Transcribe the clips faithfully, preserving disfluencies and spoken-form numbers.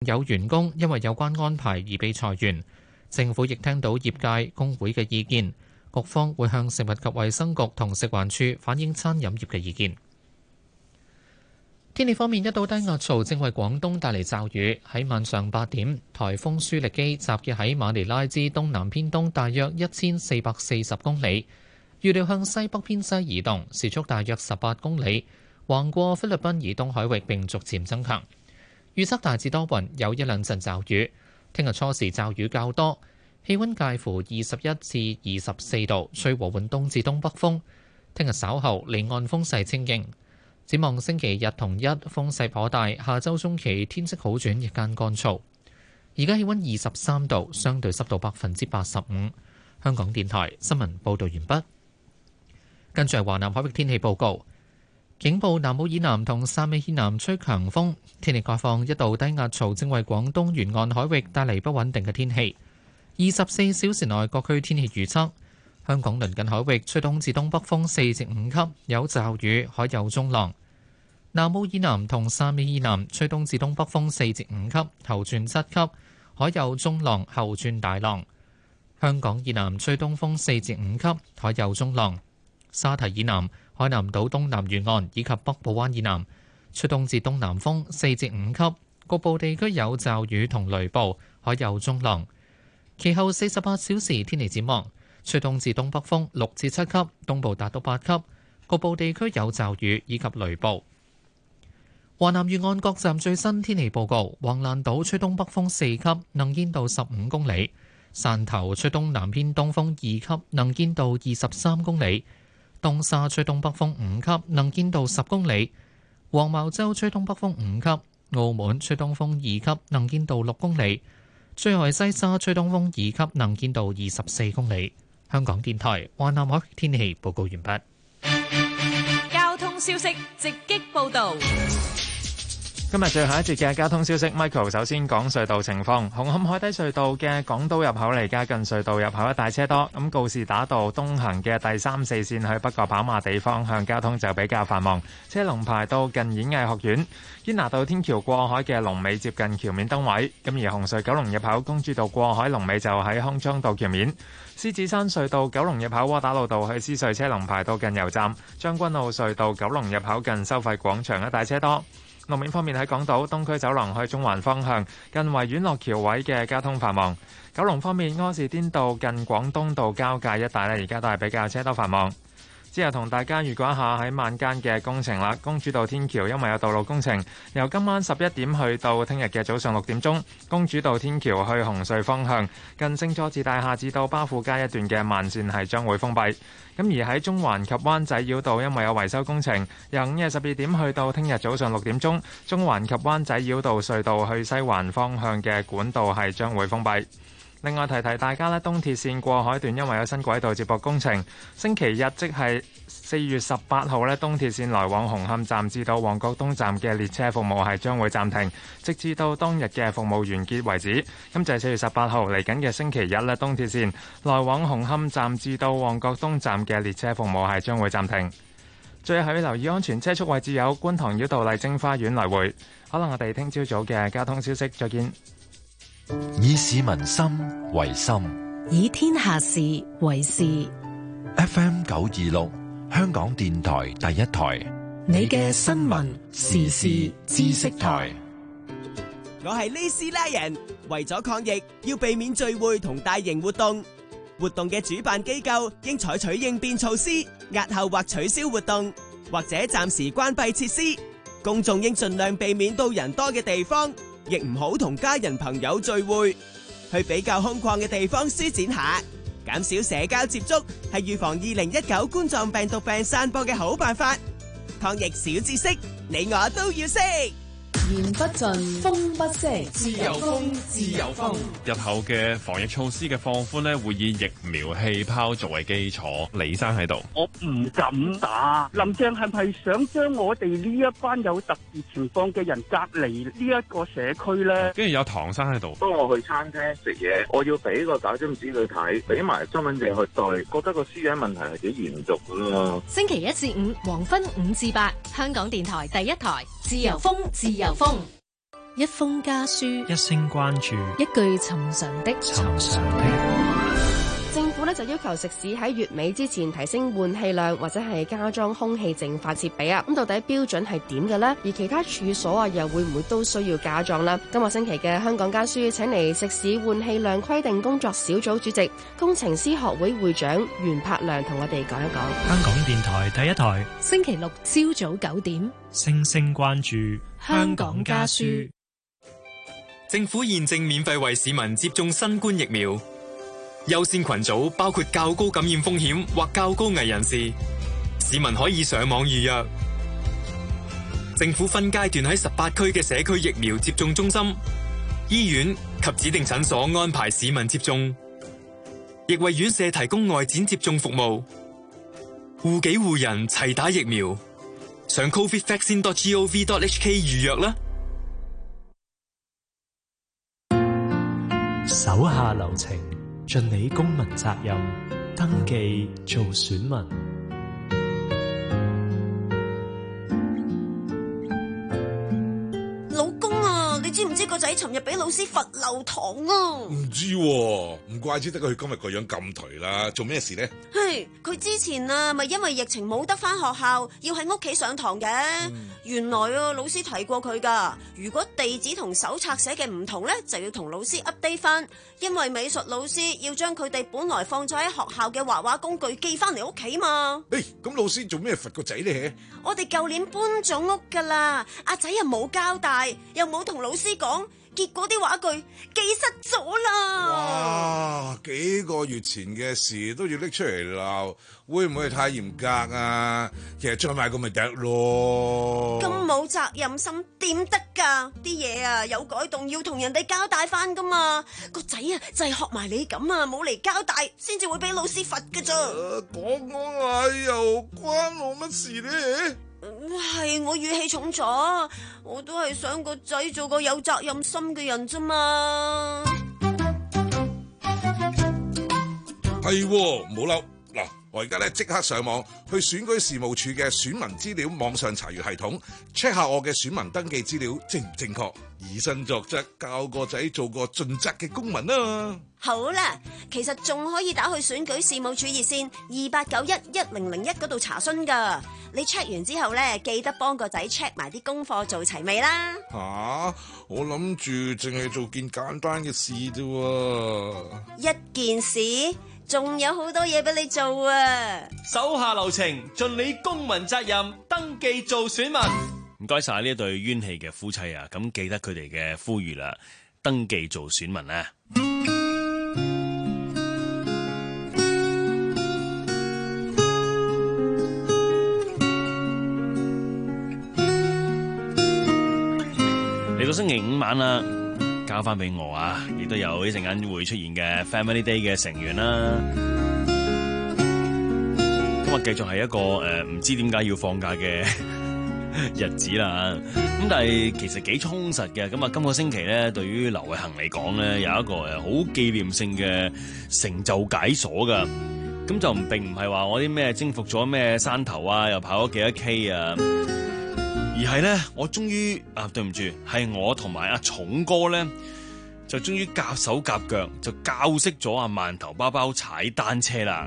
有員工因為有關安排而被裁員。政府亦聽到業界工會嘅意見，局方會向食物及衛生局同食環署反映餐飲業嘅意見。天氣方面，一道低壓槽正為廣東帶嚟驟雨。喺晚上八點，颱風舒力基集結喺馬尼拉之東南偏東大約一千四百四十公里，預料向西北偏西移動，時速大約十八公里，橫過菲律賓以東海域並逐漸增強。預測大致多雲，有一兩陣驟雨。聽日初時驟雨較多，氣溫介乎二十一至二十四度，吹和緩東至東北風。聽日稍後離岸風勢清勁。展望星期日同一風勢頗大，下周中期天色好轉，日間乾燥。而家氣溫二十三度，相對濕度百分之八十五。香港電台新聞報道完畢。跟住係華南海域天氣報告，警報南澳以南同汕尾以南吹強風，天氣概況，一道低壓槽正為廣東沿岸海域帶嚟不穩定嘅天氣。二十四小時內各區天氣預測。香港鄰近海域吹東至東北風四至五級，有驟雨，海有中浪。南澳以南同汕尾以南吹東至東北風四至五級，後轉七級，海有中浪，後轉大浪。香港以南吹東風四至五級，海有中浪。沙堤以南、海南島東南沿岸以及北部灣以南吹東至東南風四至五級，局部地區有驟雨同雷暴，海有中浪。其後四十八小時天氣展望。吹東至東北風六至七級，東部達到八級，局部地區有驟雨以及雷暴。華南沿岸各站最新天氣報告：橫瀾島吹東北風四級，能見度十五公里；汕頭吹東南偏東風二級，能見度二十三公里；東沙吹東北風五級，能見度十公里；黃茅洲吹東北風五級，澳門吹東風二級，能見度六公里；最後係西沙吹東風二級，能見度二十四公里。香港電台華南海天氣報告完畢。 交通消息直擊報道。 今日最後一節嘅交通消息 ，Michael 首先講隧道情況。紅磡海底隧道嘅港島入口嚟家近隧道入口一帶車多，咁告士打道東行嘅第三四線去北角跑馬地方向交通就比較繁忙，車龍排到近演藝學院。堅拿道天橋過海嘅龍尾接近橋面燈位，咁而紅隧九龍入口公主道過海龍尾就喺康莊道橋面。獅子山隧道九龍入口窩打老道去獅隧車龍排到近油站。將軍澳隧道九龍入口近收費廣場一帶車多。路面方面喺港島東區走廊去中環方向，近維園落橋位嘅交通繁忙。九龍方面，柯士甸道近廣東道交界一帶呢，而家都係比較車多繁忙。之後同大家預告一下喺晚間嘅工程啦。公主道天橋因為有道路工程，由今晚十一點去到聽日嘅早上六點鐘，公主道天橋去紅隧方向近聖佐治大廈至到巴富街一段嘅慢線係將會封閉。咁而喺中環及灣仔繞道因為有維修工程，由午夜十二點去到聽日早上六點鐘，中環及灣仔繞道隧道去西環方向嘅管道係將會封閉。另外提提大家咧，東鐵線過海段因為有新軌道接駁工程，星期日即係四月十八號咧，東鐵線來往紅磡站至到旺角東站嘅列車服務係將會暫停，直至到當日嘅服務完結為止。咁就係四月十八號嚟緊嘅星期日咧，東鐵線來往紅磡站至到旺角東站嘅列車服務係將會暫停。最後要留意安全車速位置有觀塘繞道麗晶花園來回。可能我哋聽朝早嘅交通消息再見。 以市民心為心， 以天下事為事。 F M 九二六，香港電台第一台， 你嘅新聞時事知識台。 我係呢斯拉人，為咗抗疫，要避免聚會同大型活動。活動嘅主辦機構應採取應變措施，押後或取消活動，或者暫時關閉設施。公眾應盡量避免到人多嘅地方。亦唔好同家人朋友聚會，去比較空曠嘅地方舒展下，減少社交接觸，係預防二零一九冠狀病毒病散播嘅好辦法。抗疫小知識，你我都要識。 言不盡，風不息， 自由風，自由風。日後嘅防疫措施嘅放寬呢，會以疫苗氣泡作為基礎。李生喺度， 我唔敢打。林鄭係咪想將我哋呢一班有特別情況嘅人隔離呢一個社區呢？ 跟住有唐生喺度。 當我去餐廳食嘢，我要俾個打針紙佢睇，俾埋身份證去對，覺得個私隱問題係幾嚴重噶咯。 星期一至五黃昏五至八，香港電台第一台，自由風，自由風。 一封家書， 一聲關注， 一句尋常的尋常的。 政府咧就要求食肆喺月尾之前提升換氣量或者係加裝空氣淨化設備啊。咁到底標準係點嘅呢？而其他處所啊又會唔會都需要加裝呢？今個星期嘅香港家書請嚟食肆換氣量規定工作小組主席、工程師學會會長袁柏良同我哋講一講。 香港電台第一台， 星期六朝早九點， 星星關注香港家書。 政府現正免費為市民接種新冠疫苗。優先群組包括較高感染風險或較高危人士，市民可以上網預約。政府分階段喺十八區嘅社區疫苗接種中心、醫院及指定診所安排市民接種，亦為院舍提供外展接種服務。護己護人齊打疫苗，上 covid vaccine dot gov dot h k 預約啦。 手下留情，盡你公民責任，登記做選民。 老公啊，你知唔知個仔尋日俾老師罰留堂啊？ 唔知喎，唔怪之得佢今日個樣咁頹啦。做咩事呢？ 嘿，佢之前啊，咪因為疫情冇得返學校，要喺屋企上堂嘅。嗯、原來啊，老師提過佢噶，如果地址同手冊寫嘅唔同呢，就要同老師 update 翻。因為美術老師要將佢哋本來放咗喺學校嘅畫畫工具寄翻嚟屋企嘛。 誒，咁老師做咩罰個仔呢？ 我哋舊年搬咗屋噶啦，阿仔又冇交代，又冇同老師講，結果啲畫具寄失咗啦。 哇，幾個月前嘅事都要拎出嚟鬧，會唔會太嚴格啊？其實再買個咪得咯。 咁冇責任心點得噶？啲嘢啊有改動要同人哋交代翻噶嘛。個仔啊就係學埋你咁啊，冇嚟交代先至會俾老師罰噶咋。 講講下又關我乜事呢？ 係我語氣重咗，我都係想個仔做個有責任心嘅人啫嘛。 係，唔好嬲。嗱，我而家咧即刻上網去選舉事務處嘅選民資料網上查閱系統 check 下我嘅選民登記資料正唔正確，以身作則，教個仔做個盡責嘅公民啊！ 好啦，其實仲可以打去選舉事務處熱線二八九一一零零一嗰度查詢噶。你 check 完之後咧，記得幫個仔 check 埋啲功課做齊未啦？ 吓、啊，我諗住淨係做件簡單嘅事啫。 一件事，仲有好多嘢俾你做啊！ 手下留情，盡你公民責任，登記做選民。唔該晒呢一對冤氣嘅夫妻啊！咁記得佢哋嘅呼籲啦，登記做選民啊！嚟到星期五晚啦，交翻俾我啊！亦都有一陣間會出現嘅 Family Day 嘅成員啦。今日繼續係一個誒，唔、呃、知點解要放假嘅日子啦。咁但係其實幾充實嘅。咁啊，今個星期咧，對於劉偉恒嚟講咧，有一個誒好紀念性嘅成就解鎖噶。咁就並唔係話我啲咩征服咗咩山頭啊，又跑咗幾多 K 啊。而係咧，我終於啊，對唔住，係我同埋阿重哥咧，就終於夾手夾腳就教識咗阿饅頭包包踩單車啦。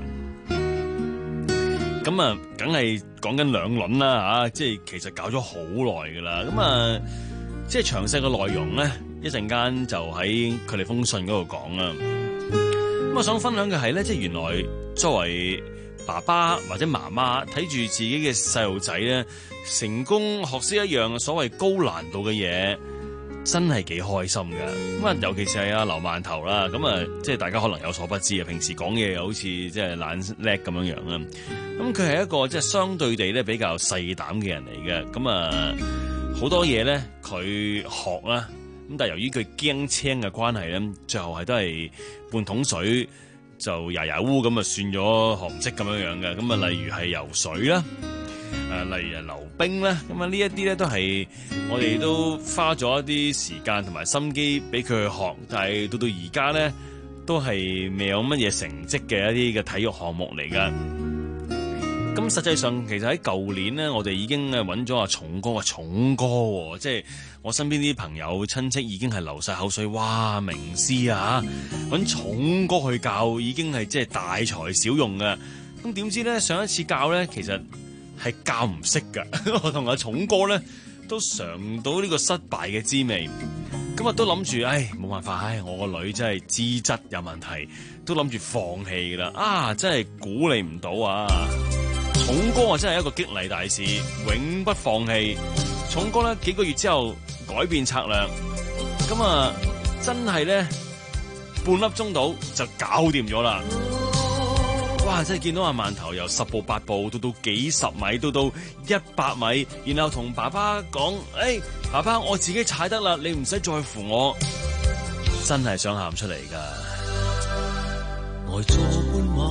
咁啊，梗係講緊兩輪啦吓，即係其實搞咗好耐噶啦。咁啊，即係詳細嘅內容咧，一陣間就喺佢哋封信嗰度講啦。咁我想分享嘅係咧，即係原來作為爸爸或者媽媽睇住自己嘅細路仔咧，成功學識一樣所謂高難度嘅嘢，真係幾開心㗎。咁啊，尤其是係阿劉饅頭啦，咁啊，即係大家可能有所不知啊。平時講嘢又好似即係懶叻咁樣樣啦。咁佢係一個即係相對地咧比較細膽嘅人嚟嘅。咁啊，好多嘢咧佢學啦。咁但係由於佢驚青嘅關係咧，最後係都係半桶水就牙牙烏咁啊，算咗學唔識咁樣樣嘅。咁啊，例如係游水啦。誒、呃，例如係溜冰咧，咁啊呢一啲咧都係我哋都花咗一啲時間同埋心機俾佢去學，但係到到而家咧都係未有乜嘢成績嘅一啲嘅體育項目嚟噶。 咁實際上其實喺舊年呢，我哋已經誒揾咗阿重哥啊，重哥喎，即係我身邊啲朋友親戚已經係流晒口水，哇名師啊，揾重哥去教已經係即係大材小用嘅。咁點知咧上一次教咧，其實係教唔識㗎。我同阿重哥咧都嘗到呢個失敗嘅滋味。咁啊都諗住，唉冇辦法，唉我個女真係資質有問題，都諗住放棄啦。啊真係鼓勵唔到啊！重哥啊真係一個激勵大使，永不放棄。重哥咧幾個月之後改變策略，咁啊真係咧半粒鐘到就搞掂咗啦。哇！真係見到阿饅頭由十步八步到到幾十米，到到一百米，然後同爸爸講：誒、哎，爸爸，我自己踩得啦，你唔使再扶我。真係想喊出嚟㗎。 呆坐半馬，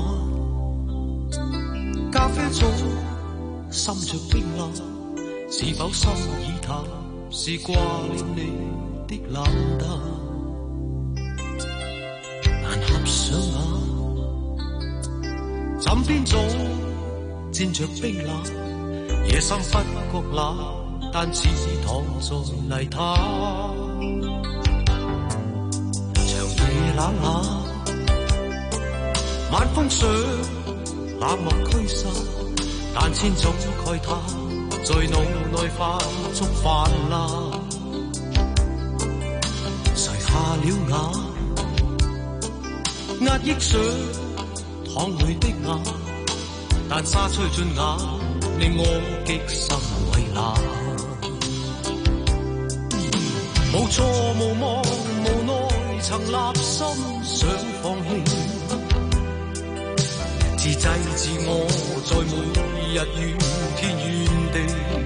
咖啡早，滲着冰冷，是否心已淡？是掛念你的冷淡，難合上眼。枕邊早沾着冰冷，夜深不覺冷，但似躺在泥灘。長夜冷冷，晚風上冷漠驅散，但千種慨嘆在腦內快速泛濫。垂下了眼，壓抑上淌淚的眼，但沙吹進眼，令我極心為難。無錯無望無奈，曾立心想放棄，自制自我，在每日怨天怨地。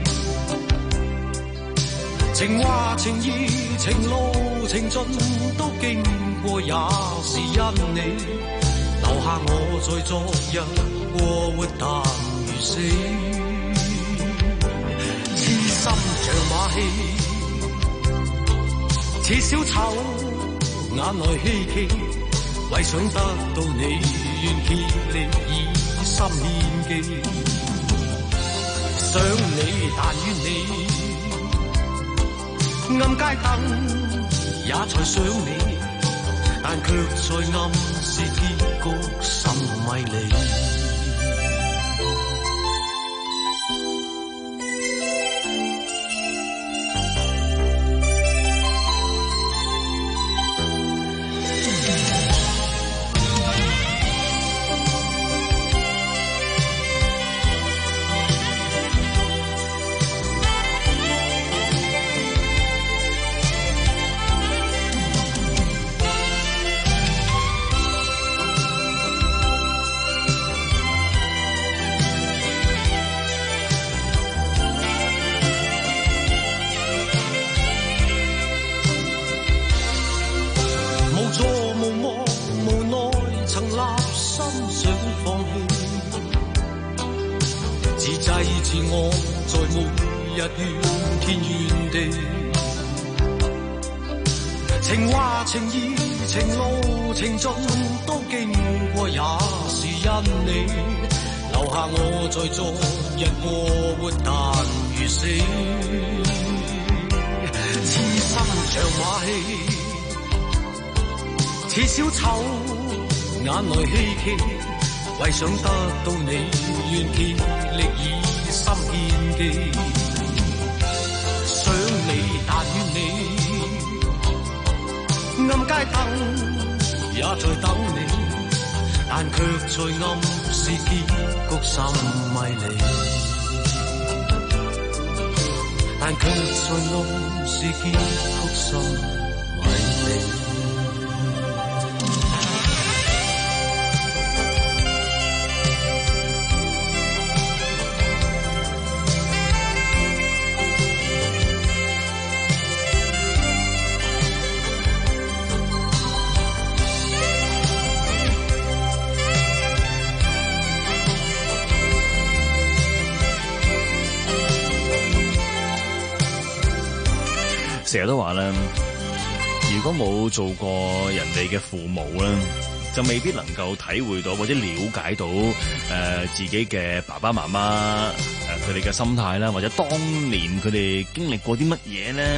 情話情意情路情盡都經過，也是因你留下我在昨日過活但如死，痴心像馬戲，似小丑眼內希冀，為想得到你願竭力以心獻技。想你但願你暗街燈也才想你，但卻在暗示結局甚迷離。情話情意情路情盡都經過，也是因你留下我在昨日過活但如死，痴心像馬戲，似小丑眼內希冀，為想得到你願竭力以心獻技。想你但願你暗街燈也在等你，但卻在暗示結局甚迷離，但卻在暗示結局甚迷離。 成日都話咧，如果冇做過人哋嘅父母咧，就就未必能夠體會到或者了解到誒、呃、自己嘅爸爸媽媽誒佢哋嘅心態啦，或者當年佢哋經歷過啲乜嘢咧。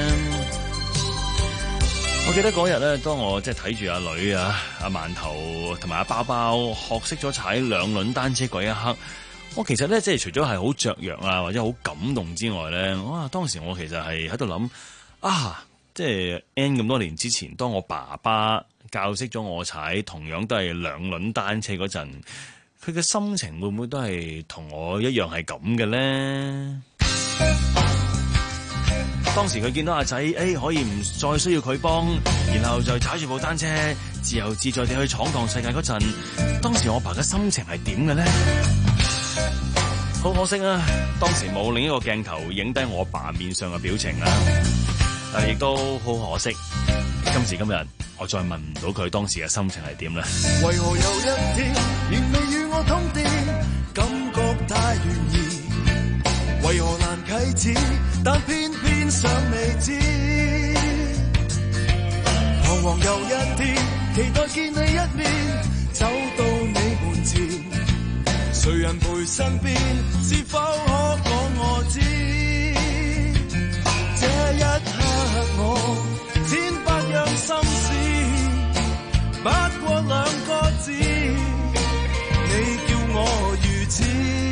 我記得嗰日咧，當我即係睇住阿女啊、阿饅頭同埋阿包包學識咗踩兩輪單車嗰一刻，我其實咧即係除咗係好雀躍啊，或者好感動之外咧，哇！當時我其實係喺度諗啊，即係 N 咁多年之前，當我爸爸教識咗我踩同樣都係兩輪單車嗰陣，佢嘅心情會唔會都係同我一樣係咁嘅咧？當時佢見到阿仔，誒、哎、可以唔再需要佢幫，然後就踩住部單車自由自在地去闖蕩世界嗰陣，當時我爸嘅心情係點嘅咧？好可惜啊，當時冇另一個鏡頭影低我爸面上嘅表情啊，但亦都好可惜。今時今日，我再問唔到佢當時嘅心情係點咧？ 為何有一天仍未與我通電，感覺太願意，為何難啟齒，但偏偏想未知。彷徨又一天，期待見你一面，走到你門前，誰人陪身邊，是否可講我知？這一刻我千百樣心事，不過兩個字，你叫我如此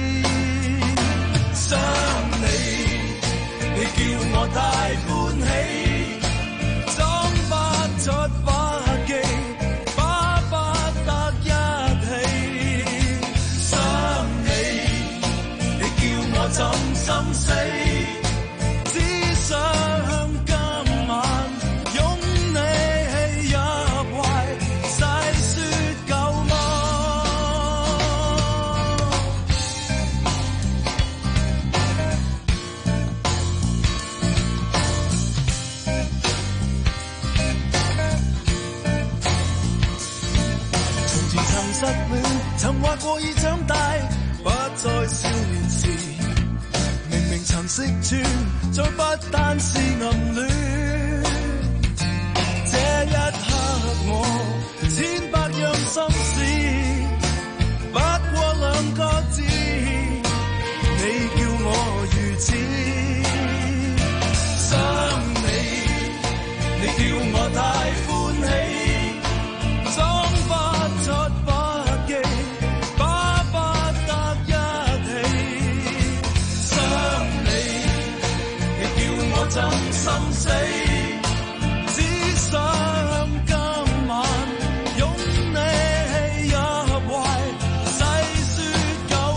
想你，你叫我太歡喜，裝不出把戲，巴不得一起想你，你叫我怎心死，只想今晚擁你入懷，細說舊夢。從前曾失戀，曾話過已長大，不再少年時，明明曾識穿，再不單是暗戀。這一刻我千百樣心事，不過兩個字，你叫我如此想你，你叫我太歡喜，裝不出把戲，巴不得一起想你，你叫我怎心死，只想今晚擁你入懷，細說舊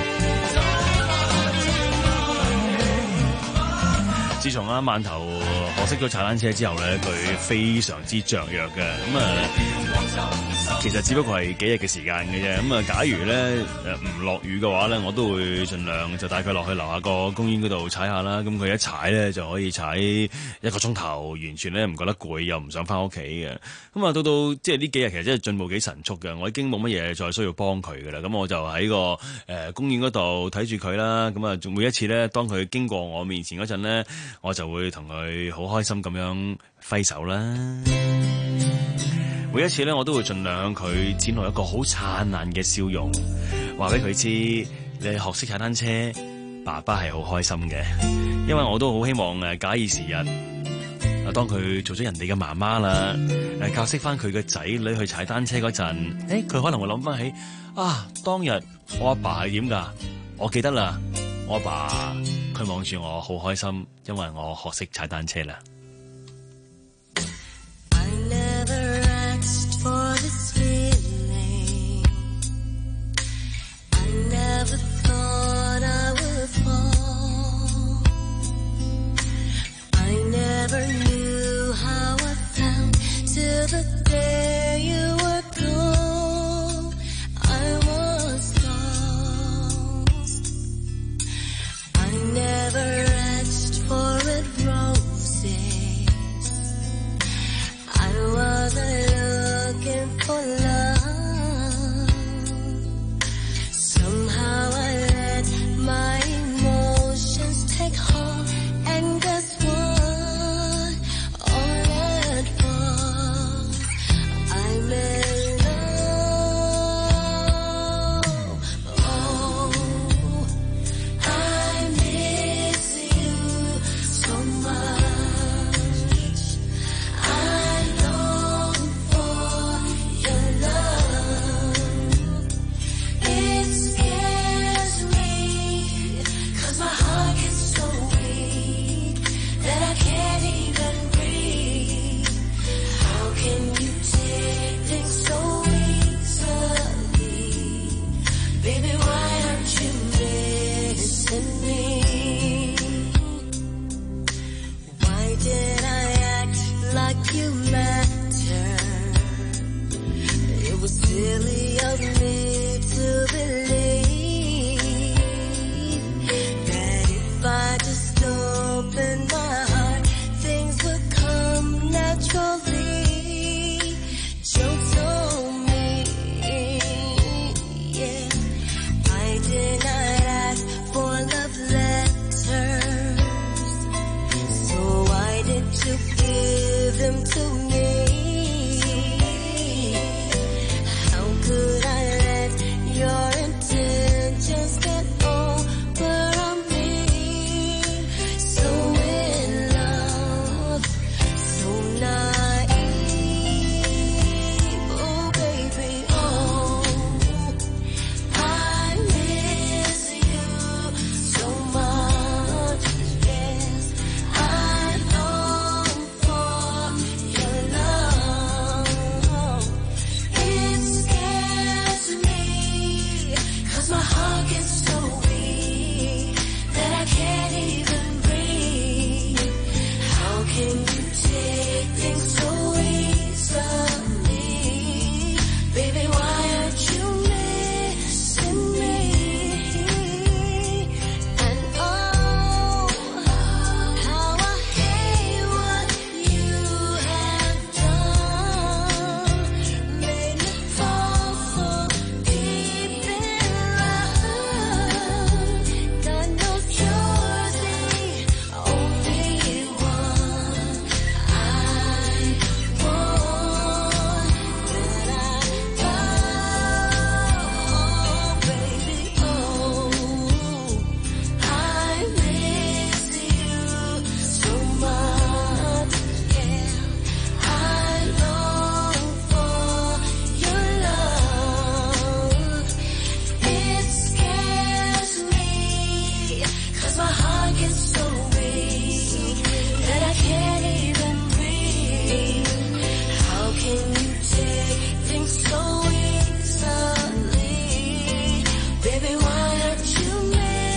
自從阿饅頭學識咗踩單車之後咧，佢非常之雀躍嘅。咁啊，其實只不過係幾日嘅時間嘅啫。咁啊，假如咧誒唔落雨嘅話咧，我都會盡量就帶佢落去樓下個公園嗰度踩下啦。咁佢一踩咧就可以踩一個鐘頭，完全咧唔覺得攰，又唔想翻屋企嘅。咁啊，到到即係呢幾日其實真係進步幾神速嘅。我已經冇乜嘢再需要幫佢嘅啦。咁我就喺個誒、呃、公園嗰度睇住佢啦。咁啊，每一次咧，當佢經過我面前嗰陣咧，我就會同佢好開心咁樣揮手啦。每一次咧，我都會盡量向佢展露一個好燦爛嘅笑容，話俾佢知你學識踩單車，爸爸係好開心嘅。因為我都好希望誒假以時日，啊當佢做咗人哋嘅媽媽啦，誒教識翻佢嘅仔女去踩單車嗰陣，誒佢可能會諗翻起啊，當日我阿爸係點㗎？我記得啦，我阿爸佢望住我好開心，因為我學識踩單車啦。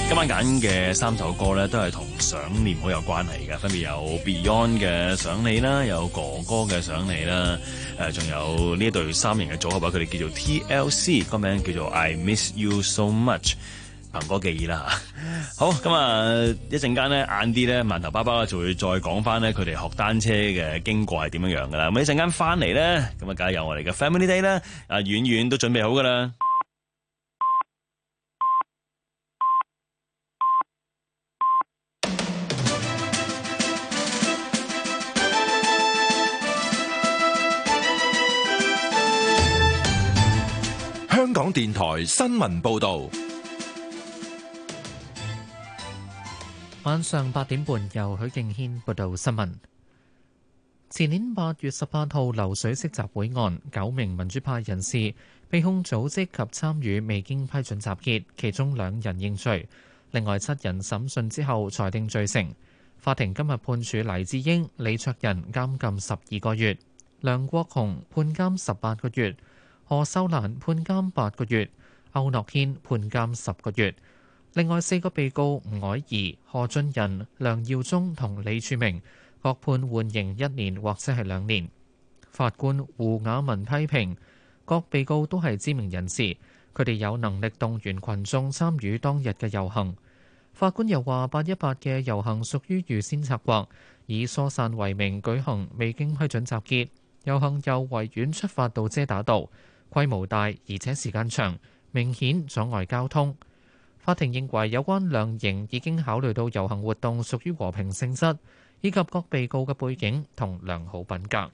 今晚揀嘅三首歌咧，都係同想念好有關係嘅，分別有 Beyond 嘅想你啦，有哥哥嘅想你啦，誒，仲有呢一對三人嘅組合啊，佢哋叫做 T L C， 個名叫做 I Miss You So Much， 憑歌記憶啦。好，咁啊，一陣間咧，晏啲咧，饅頭爸爸就會再講翻咧，佢哋學單車嘅經過係點樣樣噶啦。咁一陣間翻嚟咧，咁啊，梗係有我哋嘅 Family Day 啦，啊，遠遠都準備好噶啦。 香港電台新聞報道， 晚上八點半由許敬軒報道新聞。前年八月十八號流水式集會案，九名民主派人士被控組織及參與未經批准集結，其中兩人認罪，另外七人審訊之後裁定罪成。法庭今日判處黎智英、李卓人監禁十二個月，梁國雄判監十八個月。何秀蘭判監八個月，歐諾軒判監十個月。另外四個被告吳靄儀、何俊仁、梁耀忠同李柱銘各判緩刑一年或者係兩年。法官胡雅文批評各被告都係知名人士，佢哋有能力動員群眾參與當日嘅遊行。法官又話八一八嘅遊行屬於預先策劃，以疏散為名舉行未經批准集結，遊行由維園出發到遮打道，規模大而且時間長，明顯阻礙交通。法庭認為有關量刑已經考慮到遊行活動屬於和平性質，以及各被告嘅背景同良好品格。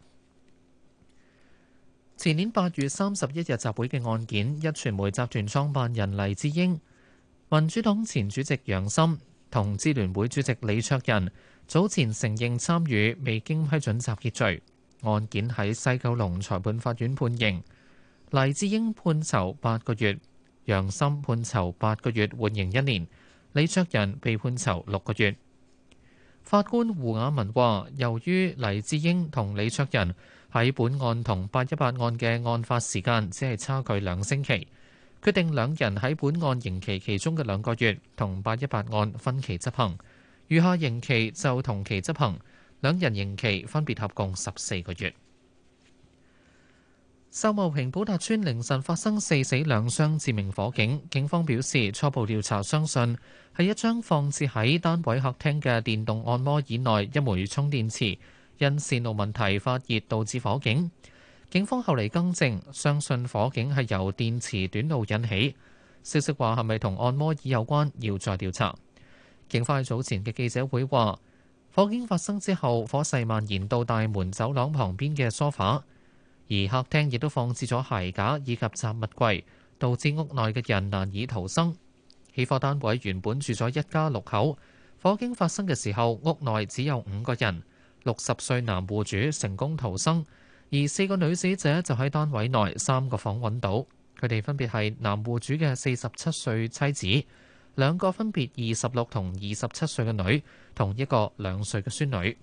前年八月三十一日集會嘅案件，壹傳媒集團創辦人黎智英、民主黨前主席楊森同支聯會主席李卓人早前承認參與未經批准集結罪，案件喺西九龍裁判法院判刑。黎智英判囚八個月，楊森判囚八個月，緩刑一年；李卓人被判囚六個月。法官胡雅文話，由於黎智英同李卓人喺本案同八一八案嘅案發時間只係差距兩星期，決定兩人喺本案刑期其中嘅兩個月同八一八案分期執行，餘下刑期就同期執行，兩人刑期分別合共十四個月。秀茂坪寶達邨凌晨發生四死兩傷致命火警，警方表示初步調查相信係一張放置喺單位客廳嘅電動按摩椅內一枚充電池因線路問題發熱導致火警。警方後嚟更正，相信火警係由電池短路引起。消息話係咪同按摩椅有關，要再調查。警方喺早前嘅記者會話，火警發生之後，火勢蔓延到大門走廊旁邊嘅梳化。而客廳亦都放置咗鞋架以及雜物櫃，導致屋內嘅人難以逃生。起火單位原本住咗一家六口，火警發生嘅時候屋內只有五個人，六十歲男戶主成功逃生，而四個女死者就喺單位內三個房揾到。佢哋分別係男戶主嘅四十七歲妻子，兩個分別二十六同二十七歲嘅女，同一個兩歲嘅孫女。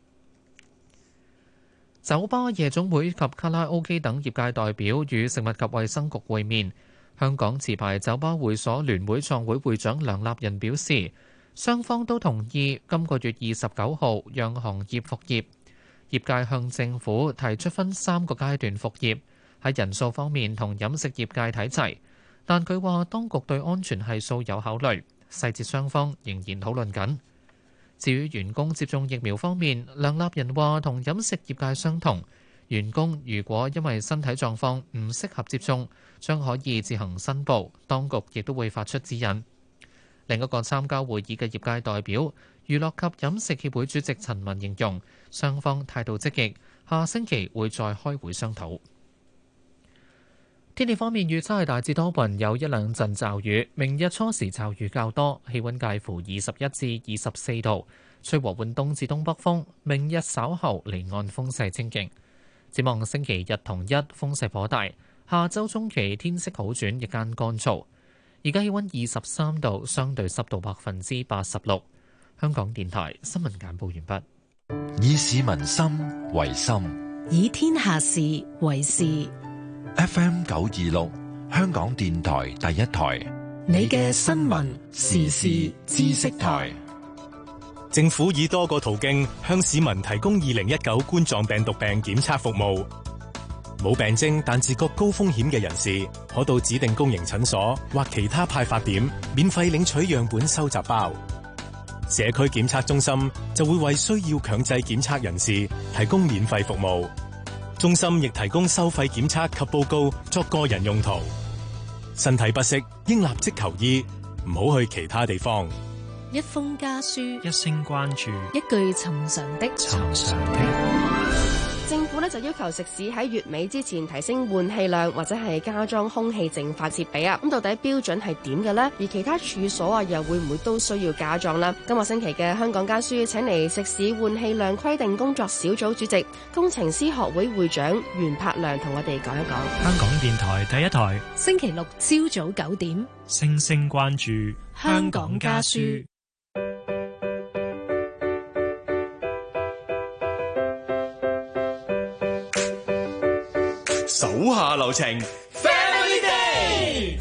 酒吧、夜總會及卡拉 OK 等業界代表與食物及衛生局會面。香港持牌酒吧會所聯會創會會長梁立仁表示，雙方都同意今個月二十九號讓行業復業。業界向政府提出分三個階段復業，喺人數方面同飲食業界睇齊，但佢話當局對安全係數有考慮，細節雙方仍然討論緊。至於員工接種疫苗方面，梁立仁話同飲食業界相同，員工如果因為身體狀況唔適合接種，將可以自行申報，當局亦都會發出指引。另一個參加會議嘅業界代表，娛樂及飲食協會主席陳文形容雙方態度積極，下星期會再開會商討。天氣方面預測係大致多雲，有一兩陣驟雨。明日初時驟雨較多，氣溫介乎二十一至二十四度，吹和緩東至東北風。明日稍後離岸風勢清勁。展望星期日同一風勢頗大，下周中期天色好轉，日間乾燥。而家氣溫二十三度，相對濕度百分之八十六。香港電台新聞簡報完畢。 以市民心為心， 以天下事為事。 F M 九二六，香港電台第一台， 你嘅新聞時事知識台。 政府以多個途徑向市民提供二零一九冠狀病毒病檢測服務。冇病徵但自覺高風險嘅人士，可到指定公營診所或其他派發點免費領取樣本收集包。社區檢測中心就會為需要強制檢測人士提供免費服務。中心亦提供收費檢測及報告作個人用途。身體不適應立即求醫，唔好去其他地方。 一封家書， 一聲關注， 一句尋常的尋常的。 政府咧就要求食肆喺月尾之前提升換氣量或者係加裝空氣淨化設備啊。咁到底標準係點嘅呢？而其他處所啊又會唔會都需要加裝呢？今個星期嘅香港家書請嚟食肆換氣量規定工作小組主席、工程師學會會長袁柏良同我哋講一講。 香港電台第一台， 星期六朝早九點， 星星關注香港家書。 手下留情 ，Family Day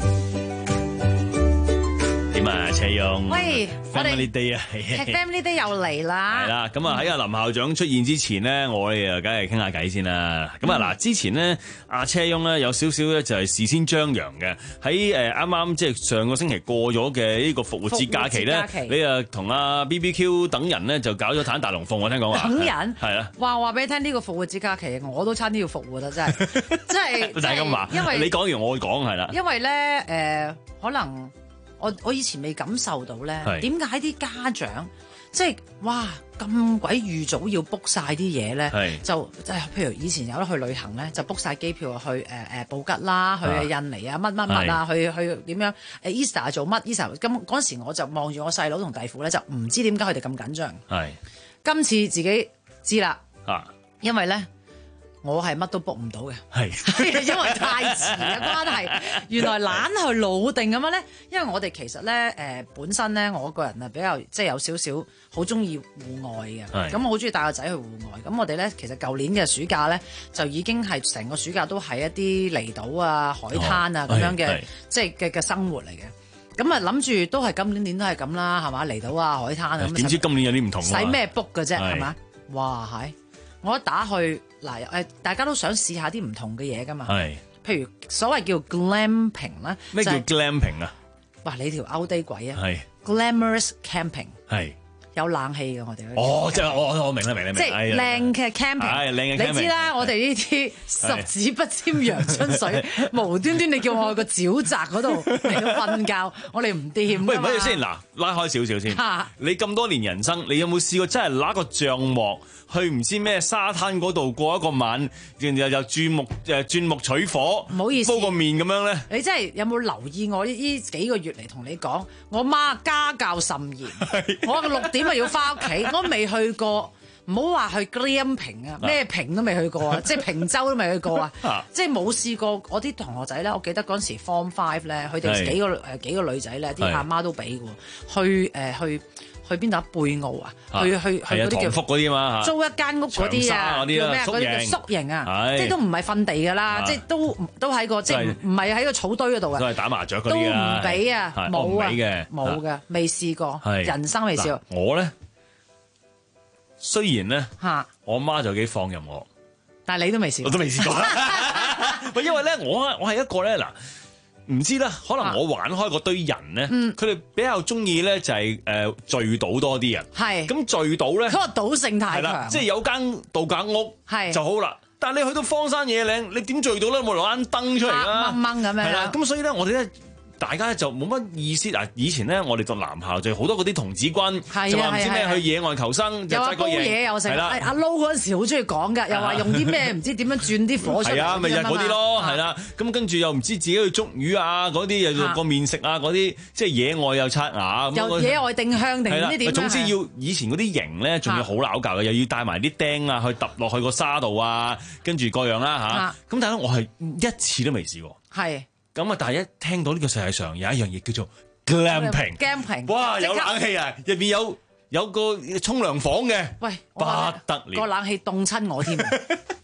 點啊？車勇， 喂，我哋 Family Day 啊， 係 Family Day 又嚟啦。 係啦，咁啊喺阿林校長出現之前咧，我哋啊梗係傾下偈先啦。咁啊嗱，之前咧阿車勇咧有少少咧就係事先張揚嘅，喺誒啱啱即係上個星期過咗嘅呢個復活節假期咧，你啊同阿 B B Q 等人咧就搞咗攤大龍鳳，我聽講話。 等人係啊， 話話俾你聽，呢個復活節假期我都差啲要復活啦，真係，真係。 就係咁話， 因為你講完我講係啦。 因為咧誒、呃，可能。我我以前未感受到咧，點解啲家長即係哇咁鬼預早要 book 晒啲嘢咧？就即係譬如以前有得去旅行咧，就 book 晒機票去誒誒布吉啦，去印尼啊乜乜乜啊，去去點樣誒 Easter 做乜 Easter？咁嗰陣時我就望住我細佬同弟婦咧，就唔知點解佢哋咁緊張。係今次自己知啦，啊，因為咧。我係乜都 book 唔到嘅，係因為太遲嘅關係。原來懶去老定咁樣咧，因為我哋其實咧誒、呃、本身咧，我個人啊比較即係有少少好中意戶外嘅，咁我好中意帶個仔去戶外。咁我哋咧其實舊年嘅暑假咧就已經係成個暑假都係一啲離島啊、海灘啊咁、哦、樣嘅，即係嘅嘅生活嚟嘅。咁啊諗住都係今年年都係咁啦，係嘛？離島啊、海灘啊， 點知今年有啲唔同？ 使咩 book 嘅啫？係嘛？哇係！我一打去嗱誒，大家都想試下啲唔同嘅嘢噶嘛？係，譬如所謂叫 glamping 啦。咩叫 glamping 啊？哇！你條 outdate 鬼啊！係 glamorous camping 係有冷氣嘅，我哋哦，即係我我明啦明啦明。 即係靚嘅 camping，係靚嘅 camping。你知啦，我哋呢啲十指不沾陽春水，無端端你叫我去個沼澤嗰度嚟到瞓覺，我哋唔掂。 喂，唔好意思先，嗱，拉開少少先。你咁多年人生，你有冇試過真係揦個帳幕？去唔知咩沙灘嗰度過一個晚，然後又鑽木誒鑽木取火，唔好意思，煲個麵咁樣咧。 你真係有冇留意我呢幾個月嚟同你講？我媽家教甚嚴，我六點啊要翻屋企，我未去過，唔好話去 glamping 啊，咩坪都未去過啊，即係坪洲都未去過啊，即係冇試過。我啲同學仔咧，我記得嗰陣時 form five 咧，佢哋幾個誒幾個女仔咧，啲阿媽都俾嘅，去誒、呃、去。去邊度啊？貝澳啊？去去去嗰啲叫福嗰啲嘛？ 租一間屋嗰啲啊？叫咩啊？嗰啲叫宿營啊！即係都唔係瞓地㗎啦，即係都都喺個即係唔係喺個草堆嗰度啊？ 都係打麻雀嗰啲都唔俾啊！冇啊！ 嘅冇嘅，未試過，人生未試過。 我咧雖然咧嚇，我媽就幾放任我， 但係你都未試過， 我都未試過。喂，因為咧，我我係一個咧嗱。唔知啦，可能我玩開嗰堆人咧，佢哋、嗯、比較中意咧就係誒聚賭多啲人。係咁聚賭咧， 嗰個賭性太強， 即係有間度假屋就好啦。但係你去到荒山野嶺，你點聚賭咧？冇攞間燈出嚟啦， 掹掹咁樣。係啦， 咁所以咧，我哋咧。大家就冇乜意思嗱，以前咧我哋讀男校就好多嗰啲童子軍，就話唔知咩去野外求生，就摘個嘢， 又成。阿 Low 嗰陣時好中意講㗎，又話用啲咩唔知點樣轉啲火出嚟。係啊， 咪就係嗰啲咯，係啦。咁跟住又唔知自己去捉魚啊，嗰啲又用個麵食啊，嗰啲即係野外又刷牙。 又野外定向定唔知點。 總之要以前嗰啲營咧，仲要好撈教嘅，又要帶埋啲釘啊，去揼落去個沙度啊，跟住各樣啦嚇。咁但係我係一次都未試過。係。咁啊！但係一聽到呢個世界上有一樣嘢叫做 glamping，glamping， 哇！有冷氣啊，入邊有有個沖涼房嘅，喂，不得了， 個冷氣凍親我添。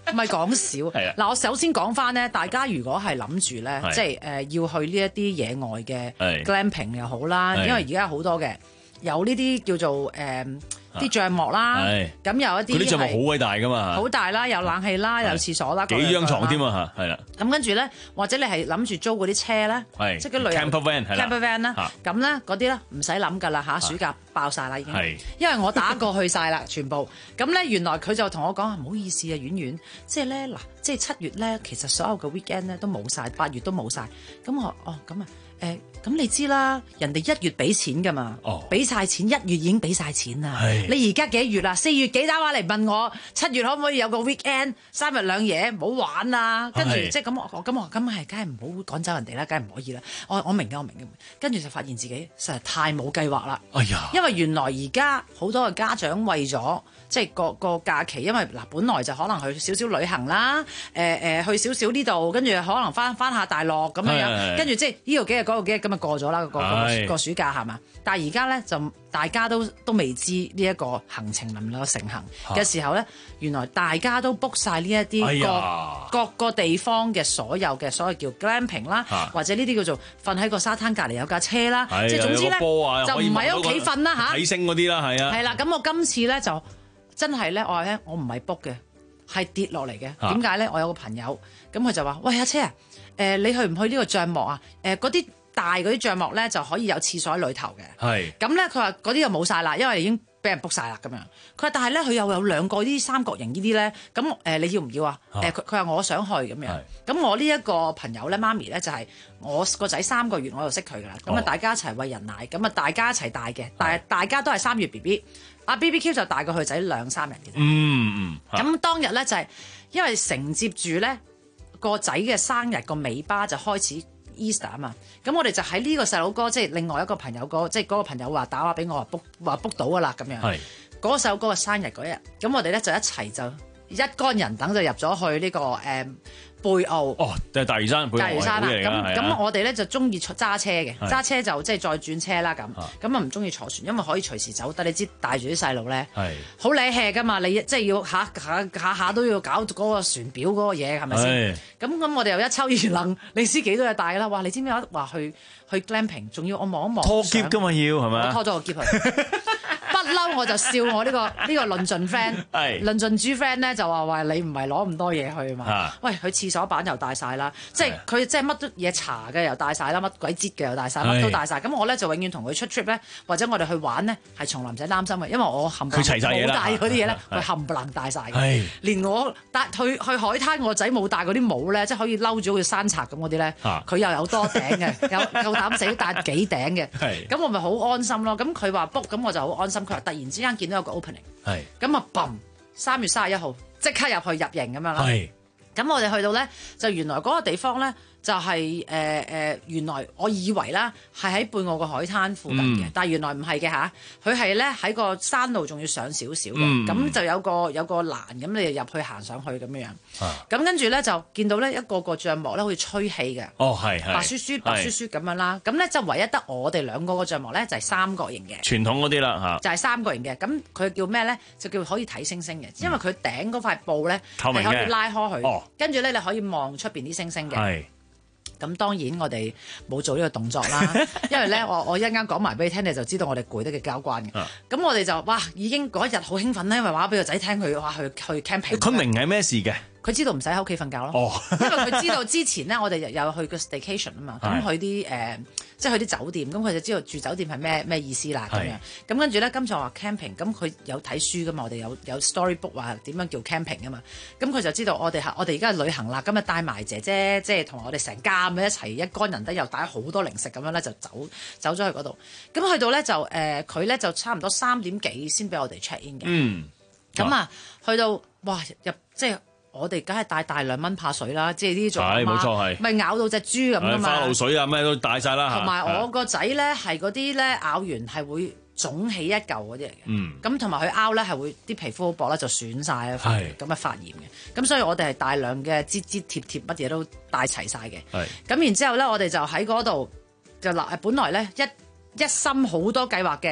唔係講笑。 係啊嗱，我首先講翻咧，大家如果係諗住咧， 係即係誒、呃、要去呢一啲野外嘅係 glamping 又好啦， 係因為而家好多嘅有呢啲叫做誒啲帳幕啦， 係咁有一啲嗰啲帳幕好偉大噶嘛， 好大啦，有冷氣啦，有廁所啦， 幾張床添啊嚇，係啦。 咁跟住咧，或者你係諗住租嗰啲車咧， 係即係嗰旅遊 camper van 係啦 camper van 啦嚇， 咁咧嗰啲咧唔使諗㗎啦嚇，暑假爆晒啦已經係， 因為我打過去晒啦全部。咁咧原來佢就同我講唔好意思啊，婉婉，即係咧嗱，即係七月咧，其實所有嘅 weekend 咧都冇晒，八月都冇晒。咁我哦咁啊誒，咁你知啦，人哋一月俾錢㗎嘛，俾晒錢，一月已經俾晒錢啦。你而家幾月啊？四月幾打話嚟問我七月可唔可以有個 weekend 三日兩夜，唔好玩啊！跟住即係咁我咁我咁係梗係唔好趕走人哋啦，梗係唔可以啦。我我明嘅，我明嘅。跟住就發現自己實在太冇計劃啦。 哎呀！ 因為原來而家好多嘅家長為咗即係個個假期，因為嗱本來就可能去少少旅行啦，誒、呃、誒去少少呢度，跟住可能翻翻下大陸咁樣樣，跟住即係呢度幾日嗰度幾日咁啊過咗啦，個個個暑假係嘛？但係而家咧就大家都都未知呢一個行程能唔能夠成行嘅時候咧，原來大家都 book 晒呢一啲各各個地方嘅所有嘅所謂叫 glamping 啦，或者呢啲叫做瞓喺個沙灘隔離有架車啦，即係總之咧就唔係喺屋企瞓啦嚇， 睇星嗰啲啦，係啊， 係啦，咁我今次咧就真係咧，我話咧我唔係 book 嘅，係跌落嚟嘅。點解咧？我有個朋友咁佢就話：喂阿車啊，誒你去唔去呢個帳幕啊？誒嗰啲大嗰啲帳幕咧就可以有廁所喺裏頭嘅。係。咁咧佢話嗰啲就冇晒啦，因為已經俾人 book 晒啦咁樣。佢話但係咧佢又有兩個啲三角形呢啲咧，咁誒你要唔要啊？誒佢佢話我想去咁樣。咁我呢一個朋友咧媽咪咧就係我個仔三個月我就識佢噶啦。咁啊大家一齊餵人奶，咁啊大家一齊大嘅，但係大家都係三月 B B。阿 B B Q 就大過佢仔兩三日嘅啫。 嗯嗯。 咁當日咧就係、是、因為承接住咧個仔嘅生日個尾巴就開始 Easter 啊嘛。咁我哋就喺呢個細佬哥，即係另外一個朋友個，即係嗰個朋友話打話俾我話 book 話 book 到噶啦咁樣。係。嗰個細佬哥嘅生日嗰日，咁我哋咧就一齊就一干人等就入咗去呢、這個誒。嗯貝澳哦，就係大嶼山， 大嶼山啦。咁咁我哋咧就中意揸車嘅，揸車就即係再轉車啦咁。咁啊唔中意坐船，因為可以隨時走。但你知帶住啲細路咧，好理氣噶嘛。你即係要下下下下都要搞嗰個船表嗰個嘢，係咪先？咁咁我哋又一抽二楞，你知幾多嘢帶啦？哇！你知唔知話去去 glamping， 仲要我望一望拖篋噶嘛要係咪？ 我拖咗個篋去。不嬲我就笑我呢、呢個呢、呢個論盡 friend，論盡豬 friend 咧就話話你唔係攞咁多嘢去嘛？啊、喂，佢廁所板又帶晒啦，即係佢即係乜都嘢搽嘅又帶晒啦，乜鬼擠嘅又帶晒，乜都帶晒。咁我咧就永遠同佢出 trip 咧，或者我哋去玩咧係從來唔使擔心嘅，因為我冚唪唥冇帶嗰啲嘢咧，佢冚唪唥帶晒嘅。連我帶去去海灘，我仔冇帶嗰啲帽咧，即係可以嬲咗好似山賊咁嗰啲咧，佢、啊、又有多頂嘅，有夠膽死帶幾頂嘅。咁我咪好安心咯。咁佢話 book，咁我就好安心。佢話突然之間見到有個 opening， 咁啊嘣，三月三十一號即刻入去入營咁樣啦。咁我哋去到咧，就原來嗰個地方咧。就係誒誒，原來我以為啦，係喺貝澳個海灘附近嘅，嗯、但係原來唔係嘅嚇，佢係咧喺個山路仲要上少少嘅，咁、嗯、就有個有個欄，咁你就入去行上去咁樣樣。咁、啊、跟住咧就見到咧一個個帳幕咧好似吹氣嘅，哦係係，白雪雪白雪雪咁樣啦。咁咧就唯一得我哋兩個個帳幕咧就係三角形嘅，傳統嗰啲啦嚇，就係三角形嘅。咁佢叫咩咧？就叫可以睇星星嘅，因為佢頂嗰塊布咧係可以拉開佢，哦、跟住咧你可以望出邊啲星星嘅。咁當然我哋冇做呢個動作啦，因為咧我我一陣間講埋俾你聽，你就知道我哋攰得嘅交關嘅。咁、啊、我哋就哇已經嗰一日好興奮咧，因為話俾個仔聽佢話去去 camping。佢明係咩事嘅？佢知道唔使喺屋企瞓覺咯，哦、因為佢知道之前咧我哋有去個 staycation 啊嘛，咁去啲誒即係去啲酒店，咁佢就知道住酒店係咩咩意思啦咁樣。咁跟住咧，今次話 camping，咁佢有睇書噶嘛，我哋有有 storybook 話點樣叫 camping 啊嘛，咁佢就知道我哋我哋而家旅行啦，咁啊帶埋姐姐，即係同我哋成家咁樣一齊一干人，得又帶好多零食咁樣咧，就走走咗去嗰度。咁去到咧就誒佢咧就差唔多三點幾先俾我哋 check in 嘅。嗯，咁啊去到哇入即係。我哋梗係帶大兩蚊怕水啦，即係呢種係冇錯係，咪咬到隻豬咁噶嘛，花露水啊咩都帶晒啦。同埋我個仔咧係嗰啲咧咬完係會腫起一嚿嗰啲嚟嘅，嗯，咁同埋佢拗咧係會啲皮膚好薄咧就損晒啊，咁嘅發炎嘅，咁所以我哋係大量嘅擠擠貼貼乜嘢都帶齊晒嘅，係，咁然之後咧我哋就喺嗰度就嗱，本來咧一一心好多計劃嘅。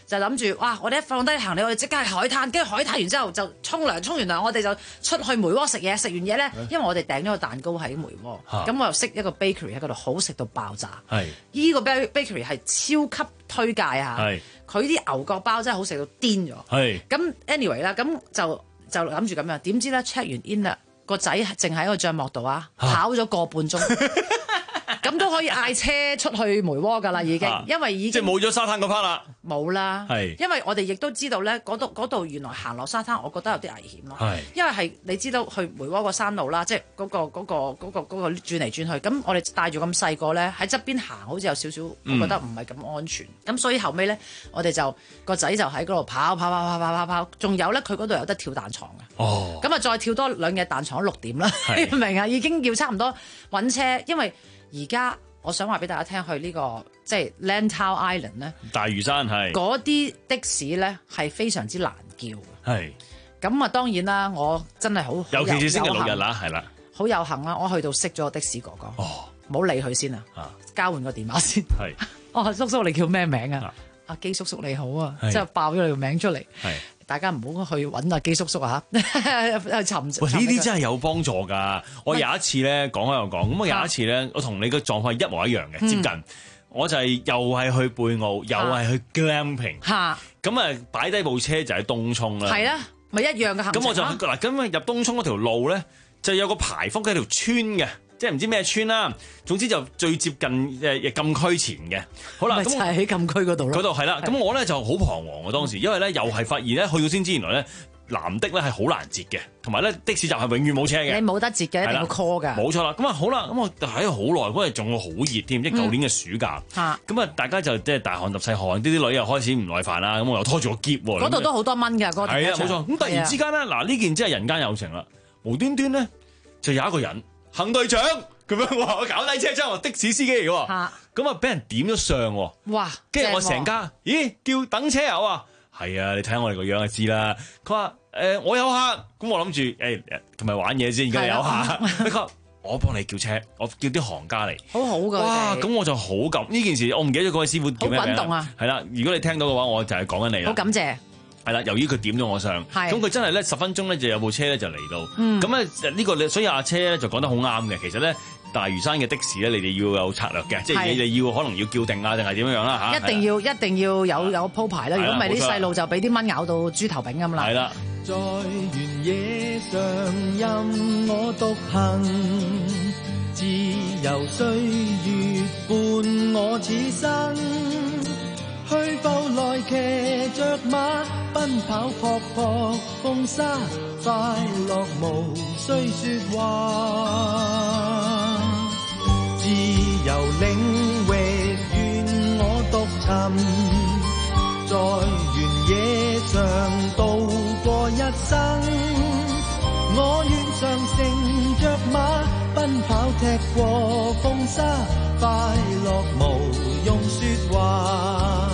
就諗住哇！我哋一放低行李，我哋即刻去海灘，跟住海灘完之後就沖涼，沖完涼我哋就出去梅窩食嘢，食完嘢咧，因為我哋訂咗個蛋糕喺梅窩，咁我又識一個 bakery 喺嗰度，好食到爆炸。係依個 bakery 係超級推介啊！係佢啲牛角包真係好食到癲咗。係咁 anyway 啦，咁就就諗住咁樣，點知咧 check 完 in 啦，個仔淨喺個帳幕度啊，跑咗個半鐘。咁都可以嗌車出去梅窩㗎啦，已經，因為已經即係冇咗沙灘嗰 part 啦， 冇啦， 係， 因為我哋亦都知道咧，嗰度嗰度原來行落沙灘，我覺得有啲危險咯，係，因為係你知道去梅窩個山路啦，即係嗰個嗰個嗰個嗰個轉嚟轉去，咁我哋帶住咁細個咧喺側邊行，好似有少少，我覺得唔係咁安全，咁、嗯、所以後尾咧，我哋就個仔就喺嗰度跑跑跑跑跑跑跑，仲有咧佢嗰度有得跳彈床嘅，哦，咁啊再跳多兩日彈床六點啦，你明啊？已經要差唔多揾車，因為而家我想話俾大家聽，去呢、這個即係 Lantau Island 咧， 大嶼山係嗰啲的士咧係非常之難叫嘅。係咁啊，當然啦，我真係好， 尤其是星期六日啦，係啦， 好有幸啦，我去到識咗個的士哥哥。哦，唔好理佢先啊，交換個電話先。係，哦，叔叔你叫咩名啊？阿基叔叔你好啊，即係爆咗你個名出嚟。係。大家唔好去揾阿基叔叔啊！去尋喂，呢啲真係有幫助㗎。我有一次咧講開又講，咁我有一次咧，我同你嘅狀況一模一樣嘅，接近。嗯、我就係又係去貝澳，又係去 glamping。嚇！咁啊，擺低部車就喺東涌啦。係啦，咪一樣嘅行程。咁我就嗱，咁啊入東涌嗰條路咧，就有個牌坊喺條村嘅。即係唔知咩村啦，總之就最接近誒禁區前嘅。好啦，咁就係喺禁區嗰度咯。 嗰度係啦，咁我咧就好彷徨啊當時，因為咧又係發現咧去到先知原來咧藍的咧係好難截嘅，同埋咧的士站係永遠冇車嘅。 你冇得截嘅，一定要 call 㗎。冇錯啦，咁啊好啦，咁我喺度好耐，嗰日仲好熱添，即係舊年嘅暑假。嚇、嗯！咁啊大家就即係大汗揼細汗，啲啲女又開始唔耐煩啦，咁我又拖住個篋喎。 嗰度都好多蚊㗎，嗰個停車場。係啊，冇錯。咁突然之間咧，嗱呢件真係人間有情啦，無端端咧就有一個人行隊長。咁樣話我搞低車窗，我的士司機嚟喎，咁啊俾人點咗相喎，哇！跟住我成家，咦叫等車友啊？係啊，你睇下我哋個樣就知啦。佢話誒我有客，咁我諗住誒同埋玩嘢先，而家有客。佢話我幫你叫車，我叫啲行家嚟，好好噶。哇！咁我就好感呢件事，我唔記得咗嗰位師傅叫咩名。好滾動啊！係啦，如果你聽到嘅話，我就係講緊你啦。好感謝。係啦，由於佢點咗我相，咁佢真係咧十分鐘咧就有部車咧就嚟到，咁咧呢個所以阿車咧就講得好啱嘅。其實咧大嶼山嘅的士咧，你哋要有策略嘅，即係你哋要可能要叫定啊，定係點樣樣啦嚇。一定要一定要有有鋪排啦，如果唔係啲細路就俾啲蚊咬到豬頭炳咁啦。係啦。在原野上任我獨行，自由歲月伴我此生。去步來騎着馬，奔跑撲撲風沙，快樂無需說話。自由領域願我獨尋，在原野上度過一生。我願常乘着馬，奔跑踢過風沙，快樂無用說話。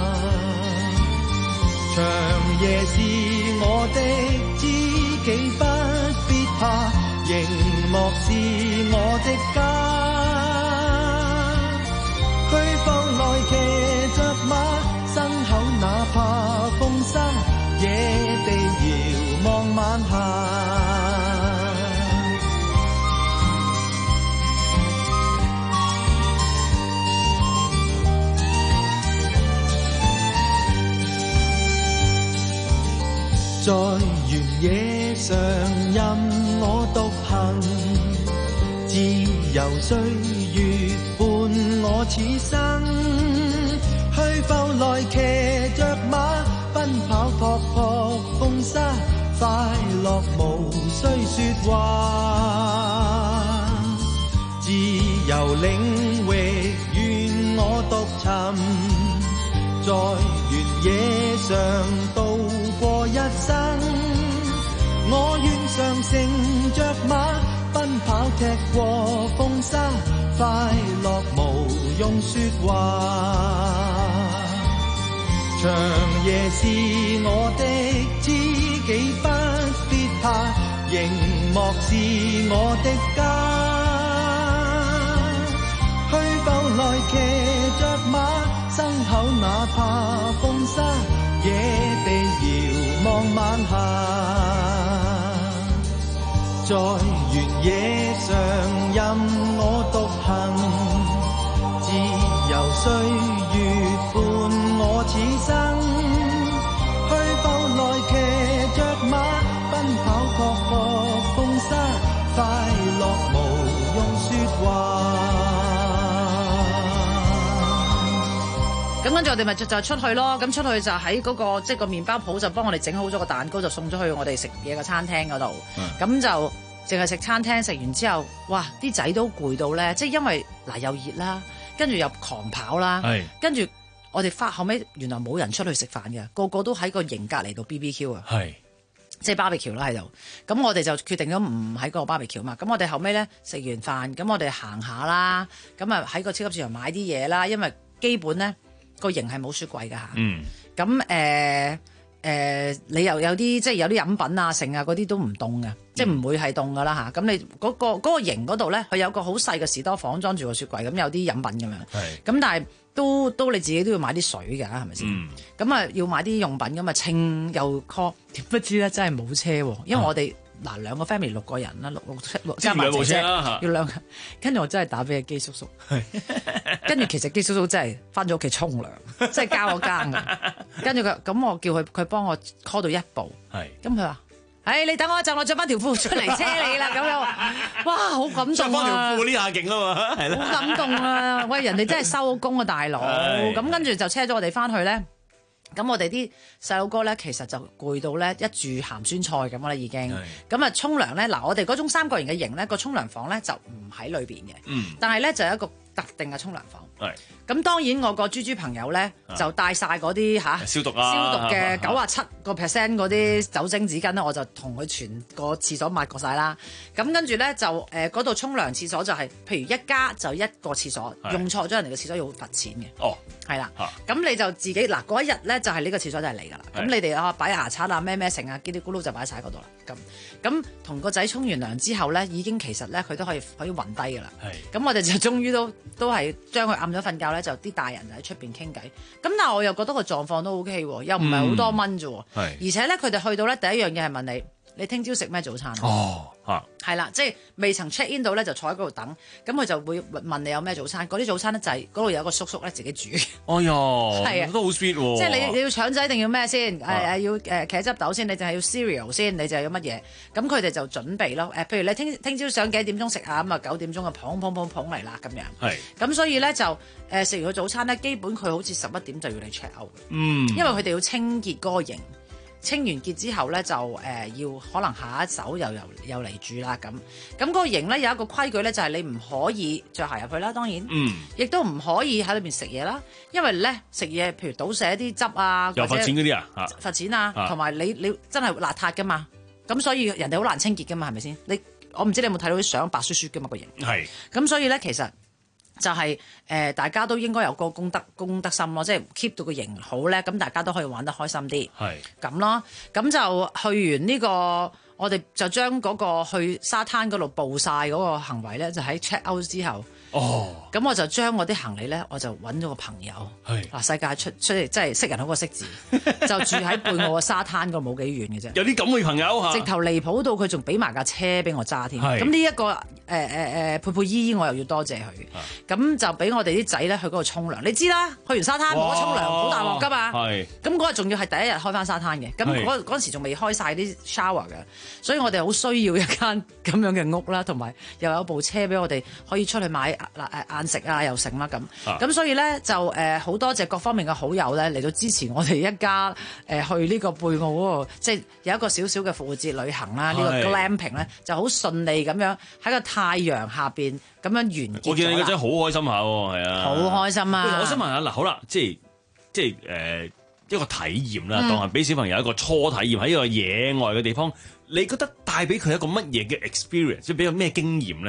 長夜是我的知己，不必怕，熒幕是我的家。去步來騎着馬，牲口哪怕風沙，野地遙望晚霞。在原野上任我獨行，自由歲月伴我此生。去步來騎着馬，奔跑撲撲風沙，快樂無需說話。自由領域願我獨尋，在原野上度過一生。我願常乘着馬，奔跑踢過風沙，快樂無用說話。長夜是我的知己，不必怕，熒幕是我的家。去步來騎着馬，牲口哪怕風沙，野在原野上任我獨行，自由歲月伴我此生，去步來騎着馬，奔跑各個風沙，快樂無用說話。 咁跟住我哋咪就就出去咯，咁出去就喺嗰、嗰個即係個麵包鋪就幫我哋整好咗個蛋糕，就送咗去我哋食嘢嘅餐廳嗰度。咁、嗯、就淨係食餐廳，食完之後，哇！啲仔都攰到咧，即係因為嗱又熱啦，跟住又狂跑啦，跟住我哋翻後尾原來冇人出去食飯嘅，個個都喺個營隔離度 B B Q 啊，即係 barbecue 啦喺度。咁我哋就決定咗唔喺嗰個 barbecue 嘛。咁我哋後尾咧食完飯，咁我哋行下啦，咁啊喺個超級市場買啲嘢啦，因為基本咧。個營係冇雪櫃㗎嚇，咁誒誒，你又有啲即係有啲飲品啊、剩啊嗰啲都唔凍嘅，嗯、即係唔會係凍㗎啦嚇。咁你嗰、嗰個嗰、嗰個營嗰度咧，佢有個好細嘅士多房裝住個雪櫃，咁有啲飲品咁樣。咁但係都都你自己都要買啲水㗎，係咪先？咁啊、嗯、要買啲用品咁啊稱又 call， 點不知咧真係冇車喎，因為我哋。嗯嗱兩個 family 六個人啦，六六七六加埋姐姐，要兩個。跟住我真係打俾阿基叔叔，跟住其實基叔叔真係翻咗屋企沖涼，即係交我更㗎。跟住佢咁，我叫佢佢幫我 call 到一步，咁佢話：誒你等我一陣，我着翻條褲出嚟車你啦。咁樣，哇好感動啊！着翻條褲呢下勁啊嘛，係啦，好感動啊！喂，人哋真係收工啊，大佬。咁跟住就車咗我哋翻去咧。咁我哋啲細佬哥咧，其實就攰到咧一注鹹酸菜咁啦，已經。咁啊沖涼咧，嗱我哋嗰種三角形嘅營咧，個沖涼房咧就唔喺裏邊嘅，嗯、但係咧就有一個特定嘅沖涼房。係。咁當然我個豬豬朋友咧就帶晒嗰啲嚇消毒啊消毒嘅九啊七個 percent 嗰啲酒精紙巾咧，我就同佢全個廁所抹過晒啦。咁跟住咧就誒嗰度沖涼廁所就係、是，譬如一家就一個廁所，用錯咗人哋嘅廁所要罰錢嘅。哦。係啦，咁你就自己嗱嗰一日咧就係呢個廁所就係你噶啦，咁你哋啊擺牙刷啊咩咩成啊，嘰哩咕嚕就擺晒喺嗰度啦。咁咁同個仔沖完涼之後咧，已經其實咧佢都可以可以暈低噶啦。咁我哋就終於都都係將佢暗咗瞓覺咧，就啲大人就喺出邊傾偈。咁但係我又覺得個狀況都 O K 喎，又唔係好多蚊啫。嗯、而且咧佢哋去到咧第一樣嘢係問你。你聽朝食咩早餐？哦，嚇，係啦，即係未曾 check in 到咧，就坐喺嗰度等，咁佢就會問你有咩早餐。嗰啲早餐咧就係嗰度有個叔叔咧自己煮。哎呀，係啊，都好 sweet 喎。即係你你要腸仔定要咩先？誒誒、啊、要誒茄汁豆先，你淨係要 cereal 先，你就係要乜嘢？咁佢哋就準備咯。誒，譬如你聽聽朝想幾點鐘食啊？咁啊九點鐘啊，捧捧捧捧嚟啦咁樣。係。咁所以咧就誒食完個早餐咧，基本佢好似十一點就要你 check out。嗯。因為佢哋要清潔嗰個營。清完潔之後咧，就誒、呃、要可能下一手又又又嚟住啦咁。咁嗰個營咧有一個規矩咧，就係、是、你唔可以着鞋入去啦，當然，嗯，亦都唔可以喺裏邊食嘢啦，因為咧食嘢，譬如倒瀉啲汁啊，又罰錢嗰啲啊，罰錢啊，同埋、啊、你你真係邋遢噶嘛，咁所以人哋好難清潔噶嘛，係咪先？你我唔知你有冇睇到啲相，白雪雪噶嘛個營，係是，咁所以咧其實。就係、是、誒、呃，大家都應該有個公德公德心咯，即係 keep 到個營好咧，咁大家都可以玩得開心啲，係咁咯。咁就去完呢、這個，我哋就將嗰個去沙灘嗰度報晒嗰個行為咧，就喺 check out 之後。哦，咁我就將我啲行李咧，我就揾咗個朋友，嗱世界出出嚟，即係識人好過識字，就住喺貝澳嘅沙灘嗰度冇幾遠嘅啫。有啲咁嘅朋友嚇，直頭離譜到佢仲俾埋架車俾我揸添。咁呢一個誒誒誒佩佩姨姨，我又要多謝佢。咁就俾我哋啲仔咧去嗰度沖涼。你知啦，去完沙灘冇得沖涼，好大鑊㗎嘛。係。咁嗰日仲要係第一日開翻沙灘嘅，咁嗰嗰陣時仲未開晒啲 shower 嘅，所以我哋好需要一間咁樣嘅屋啦，同埋又有部車俾我哋可以出去買。嗱誒晏食啊又食啦咁，咁、啊、所以咧就誒好、呃、多謝各方面嘅好友咧嚟到支持我哋一家誒、呃、去呢個貝澳嗰個，即係有一個少少嘅復活節旅行啦。是個呢個 glamping 咧就好順利咁樣喺個太陽下邊咁樣完結。我見你個仔好開心下喎，係啊，好開心啊！我想問下嗱，好啦，即係即係誒、呃、一個體驗啦，嗯、當係俾小朋友一個初體驗喺一個野外嘅地方，你覺得帶俾佢一個乜嘢嘅 experience，即係俾個咩經驗咧？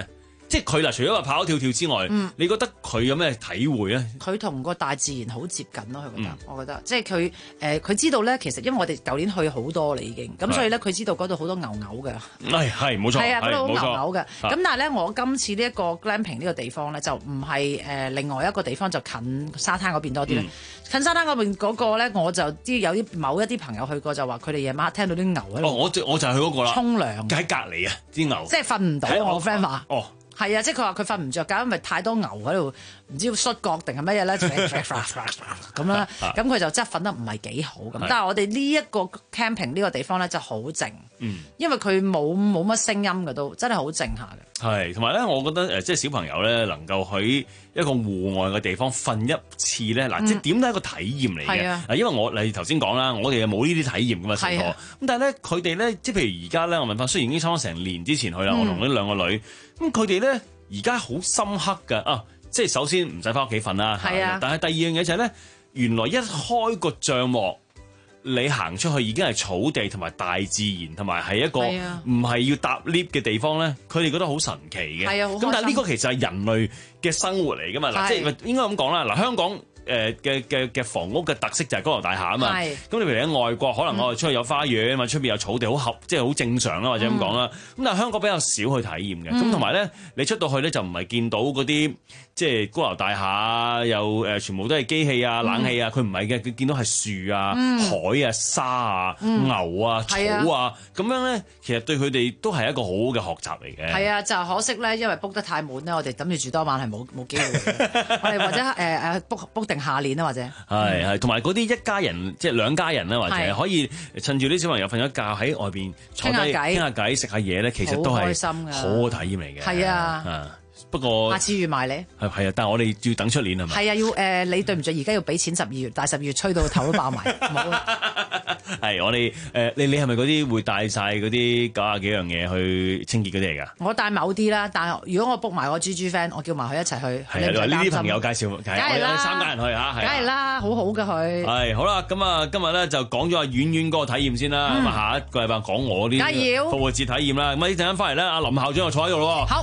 即係佢嗱，除咗話跑跑跳跳之外，嗯、你覺得佢有咩體會咧？ 佢同個大自然好接近咯，佢覺得，嗯、我覺得，即係佢誒，佢、呃、知道咧，其實因為我哋舊年去好多啦已經，咁所以咧佢知道嗰度好多牛牛嘅。 係係冇錯， 係啊，嗰度好牛牛牛嘅。咁但係咧，我今次呢一個 glamping 呢個地方咧，就唔係誒另外一個地方，就近沙灘嗰邊多啲咧。嗯、近沙灘嗰邊嗰個咧，我就知有啲某一啲朋友去過，就話佢哋夜晚聽到啲牛喺度。 哦，我就我就係去嗰個啦。 沖涼。 喺隔離啊，啲牛。 即係瞓唔到，我 friend 話。 哦。 係啊，即係佢話佢瞓唔着覺，因為太多牛喺度，唔知要摔角定係乜嘢咧，咁啦，咁佢就真係瞓得唔係幾好咁。但係我哋呢一個 camping 呢個地方咧，就好靜，嗯、因為佢冇冇乜聲音嘅都，真係好靜下嘅。係， 同埋咧，我覺得誒，即係小朋友咧，能夠喺一個戶外嘅地方瞓一次咧，嗱、嗯，即係點都係一個體驗嚟嘅。嗱、嗯，因為我你頭先講啦，我哋又冇呢啲體驗㗎嘛，細個。咁但係咧，佢哋咧，即係譬如而家咧，我問翻，雖然已經差唔多成年之前去啦，嗯、我同呢兩個女，咁佢哋咧而家好深刻㗎啊！即係首先唔使翻屋企瞓啦，係啊。但係第二樣嘢就係咧，原來一開個帳幕，你行出去已經係草地同埋大自然，同埋係一個唔係要搭 lift 嘅地方咧，佢哋覺得好神奇嘅。係啊，咁但係呢個其實係人類嘅生活嚟㗎嘛。嗱，即係應該咁講啦。嗱，香港誒嘅嘅嘅房屋嘅特色就係高樓大廈啊嘛。咁你譬如喺外國，可能我哋出去有花園，或者出邊有草地，好合，即係好正常啦，或者咁講啦。咁、嗯、但係香港比較少去體驗嘅。咁同埋咧，你出到去咧就唔係見到嗰啲即係高樓大廈，又誒全部都係機器啊、冷氣啊，佢唔係嘅，佢見到係樹啊、嗯、海啊、沙啊、嗯、牛啊、草啊，咁樣咧，其實對佢哋都係一個好好嘅學習嚟嘅。係啊，就可惜咧，因為 book 得太滿咧，我哋諗住住多晚係冇冇機會嘅。我哋或者誒誒 book book 定下年啦，或者係係，同埋嗰啲一家人即係兩家人啦，或者可以趁住啲小朋友瞓咗覺喺外邊坐低傾下偈、食下嘢咧，其實都係好開心嘅，好好體驗嚟嘅。係啊。不過，下次預埋你係係啊，但係我哋要等出年係咪？係啊，要誒、呃，你對唔住，而家要俾錢十二月，但係十二月吹到頭都爆埋，冇。係我哋誒、呃，你你係咪嗰啲會帶晒嗰啲九廿幾樣嘢去清潔嗰啲嚟㗎？我帶某啲啦，但係如果我 book 埋我豬豬 friend，我叫埋佢一齊去。係啊，呢啲朋友介紹，梗係啦，三家人去嚇，梗係啦，好好嘅佢。係好啦，咁啊，今日咧就講咗阿婉婉嗰個體驗先啦，咁啊、嗯，下一個禮拜講我啲復活節體驗啦。咁啊，一陣間翻嚟咧，阿林校長就坐喺度咯。好。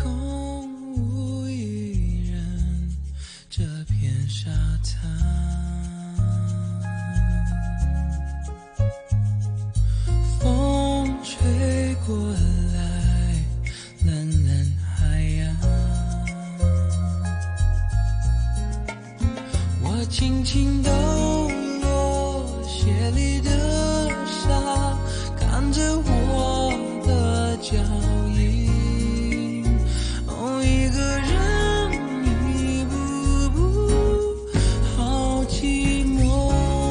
吹過來，藍藍海洋，我輕輕抖落鞋裡的沙，看着我的腳印，哦，一個人一步步，好寂寞。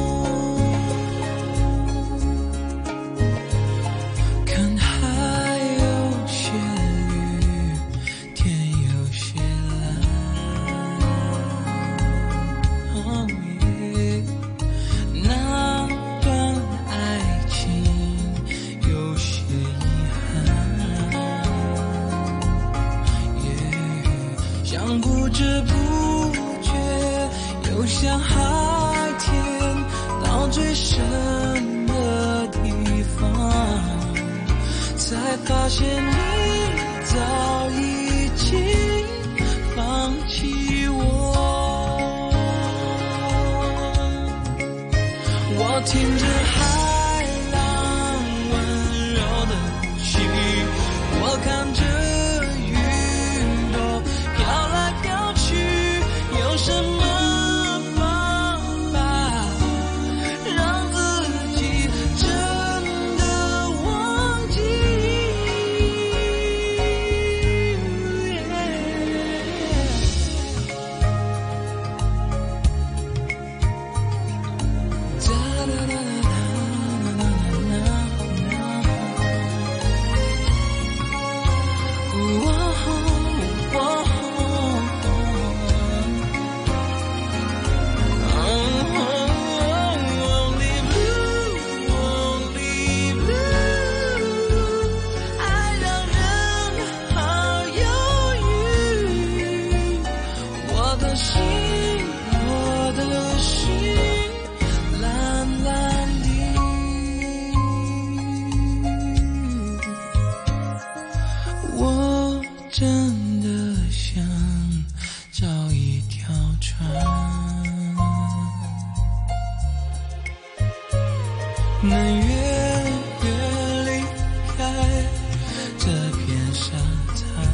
不知不覺游向海天，到最深的地方，才發現你早已經放棄我。我聽着海浪溫柔的呼吸，我看着什麼方法讓自己真的忘記？噠噠噠噠。 能越越离开这片沙滩。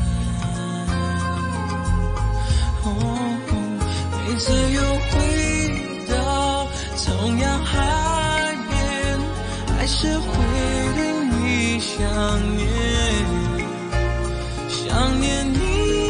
哦，每次又回到同样海边，还是会对你想念，想念你。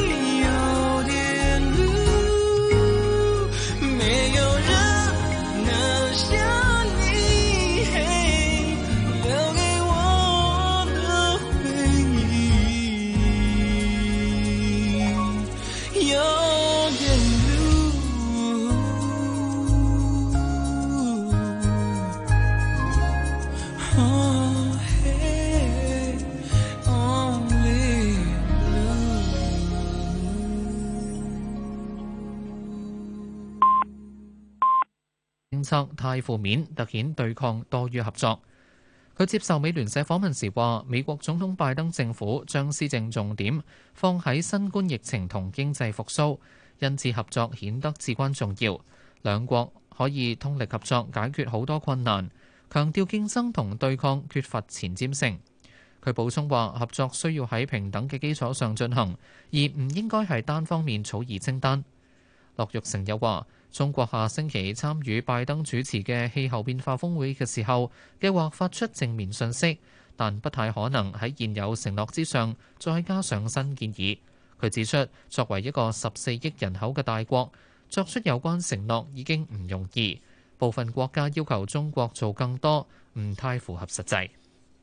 政策太負面，突顯對抗多於合作。佢接受美聯社訪問時話，美國總統拜登政府將施政重點放喺新冠疫情同經濟復甦，因此合作顯得至關重要。兩國可以通力合作解決好多困難，強調競爭同對抗缺乏前瞻性。佢補充話，合作需要喺平等嘅基礎上進行，而唔應該係單方面草擬清單。樂玉成又話，中國下星期參與拜登主持嘅氣候變化峰會嘅時候，計劃發出正面訊息，但不太可能喺現有承諾之上再加上新建議。佢指出，作為一個十四億人口嘅大國，作出有關承諾已經唔容易，部分國家要求中國做更多，唔太符合實際。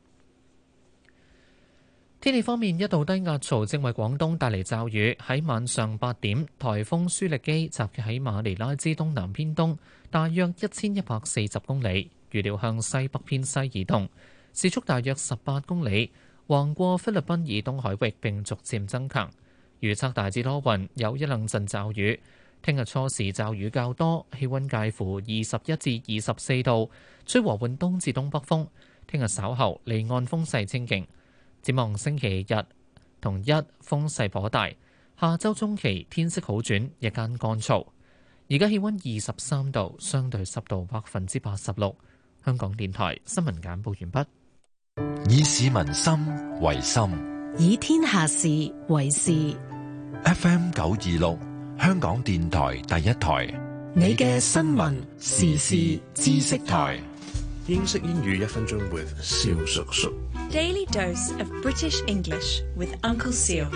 天氣方面，一道低壓槽正為廣東帶嚟驟雨。喺晚上八點，颱風舒力基集結喺馬尼拉之東南偏東，大約一千一百四十公里，預料向西北偏西移動，時速大約十八公里，橫過菲律賓以東海域並逐漸增強。預測大致多雲，有一兩陣驟雨。聽日初時驟雨較多，氣溫介乎二十一至二十四度，吹和緩東至東北風。聽日稍後離岸風勢清勁。展望星期日同一風勢頗大，下周中期天色好轉，日間乾燥。而家氣溫二十三度，相對濕度百分之八十六。香港電台新聞簡報完畢。 以市民心為心， 以天下事為事。 F M 九二六，香港電台第一台， 你嘅新聞時事知識台。 英式英語一分鐘 with 蕭叔叔。 Daily dose of British English with Uncle Seal.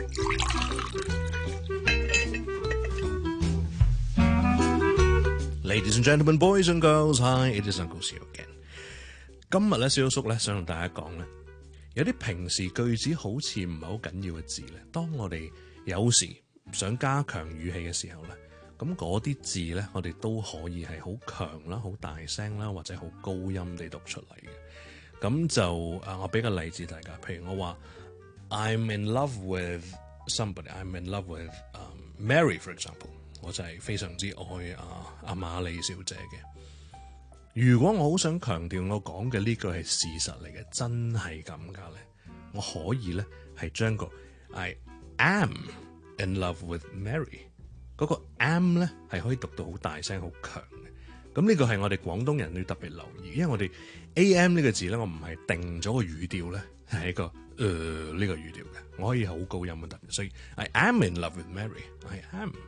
Ladies and gentlemen, boys and girls, hi, it is Uncle Seal again. 今日咧，蕭叔咧想同大家講咧，有啲平時句子好似唔係好緊要嘅字咧，當我哋有時想加強語氣嘅時候咧，咁嗰啲字咧，我哋都可以係好強啦、好大聲啦，或者好高音地讀出嚟嘅。咁就啊，我俾個例子大家，譬如我話 I'm in love with somebody, I'm in love with、um, Mary, for example， 我就係非常之愛啊阿瑪麗小姐嘅。如果我好想強調我講嘅呢句係事實嚟嘅，真係咁㗎咧，我可以咧係將個 I am in love with Mary 嗰個 am 咧係可以讀到好大聲、好強嘅。咁呢個係我哋廣東人要特別留意，因為我哋 am 呢個字咧，我唔係定咗個語調咧，係一個誒呢、呃呢個語調嘅，我可以好高音嘅得，所以 I am in love with Mary，I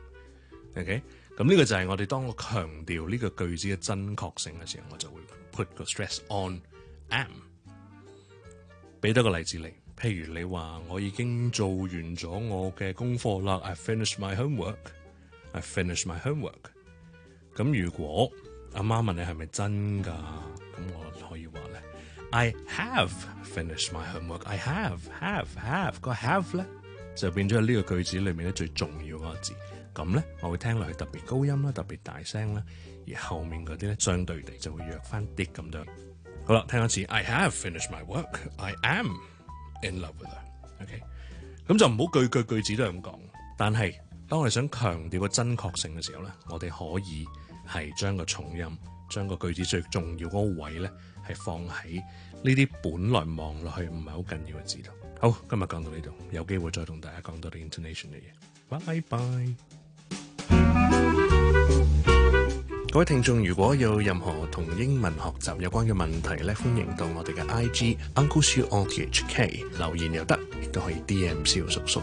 am，OK， 咁呢個就係我哋當我強調呢個句子嘅真確性嘅時候，我就會 put 個 stress on am。俾多個例子你，譬如你話我已經做完咗我嘅功課啦 ，I finished my homework，I finished my homework。咁如果阿媽問你係咪真㗎？咁我可以話咧 I have finished my homework. I have, have, have 個 have 咧就變咗喺呢個句子裏面咧最重要嗰個字。咁咧我會聽落去特別高音啦，特別大聲啦，而後面嗰啲咧相對地就會弱翻啲咁多。好啦，聽一次 I have finished my work. I am in love with her. OK， 咁就唔好句句句子都係咁講。但係當我哋想強調個真確性嘅時候咧，我哋可以係將個重音，將個句子最重要嗰個位咧，係放喺呢啲本來望落去唔係好緊要嘅字度。好，今日講到呢度，有機會再同大家講多啲 intonation 嘅嘢。拜拜。 各位聽眾，如果有任何同英文學習有關嘅問題咧，歡迎到我哋嘅 I G Uncle Siu O T H K 留言又得，亦都可以 D M 蕭叔叔。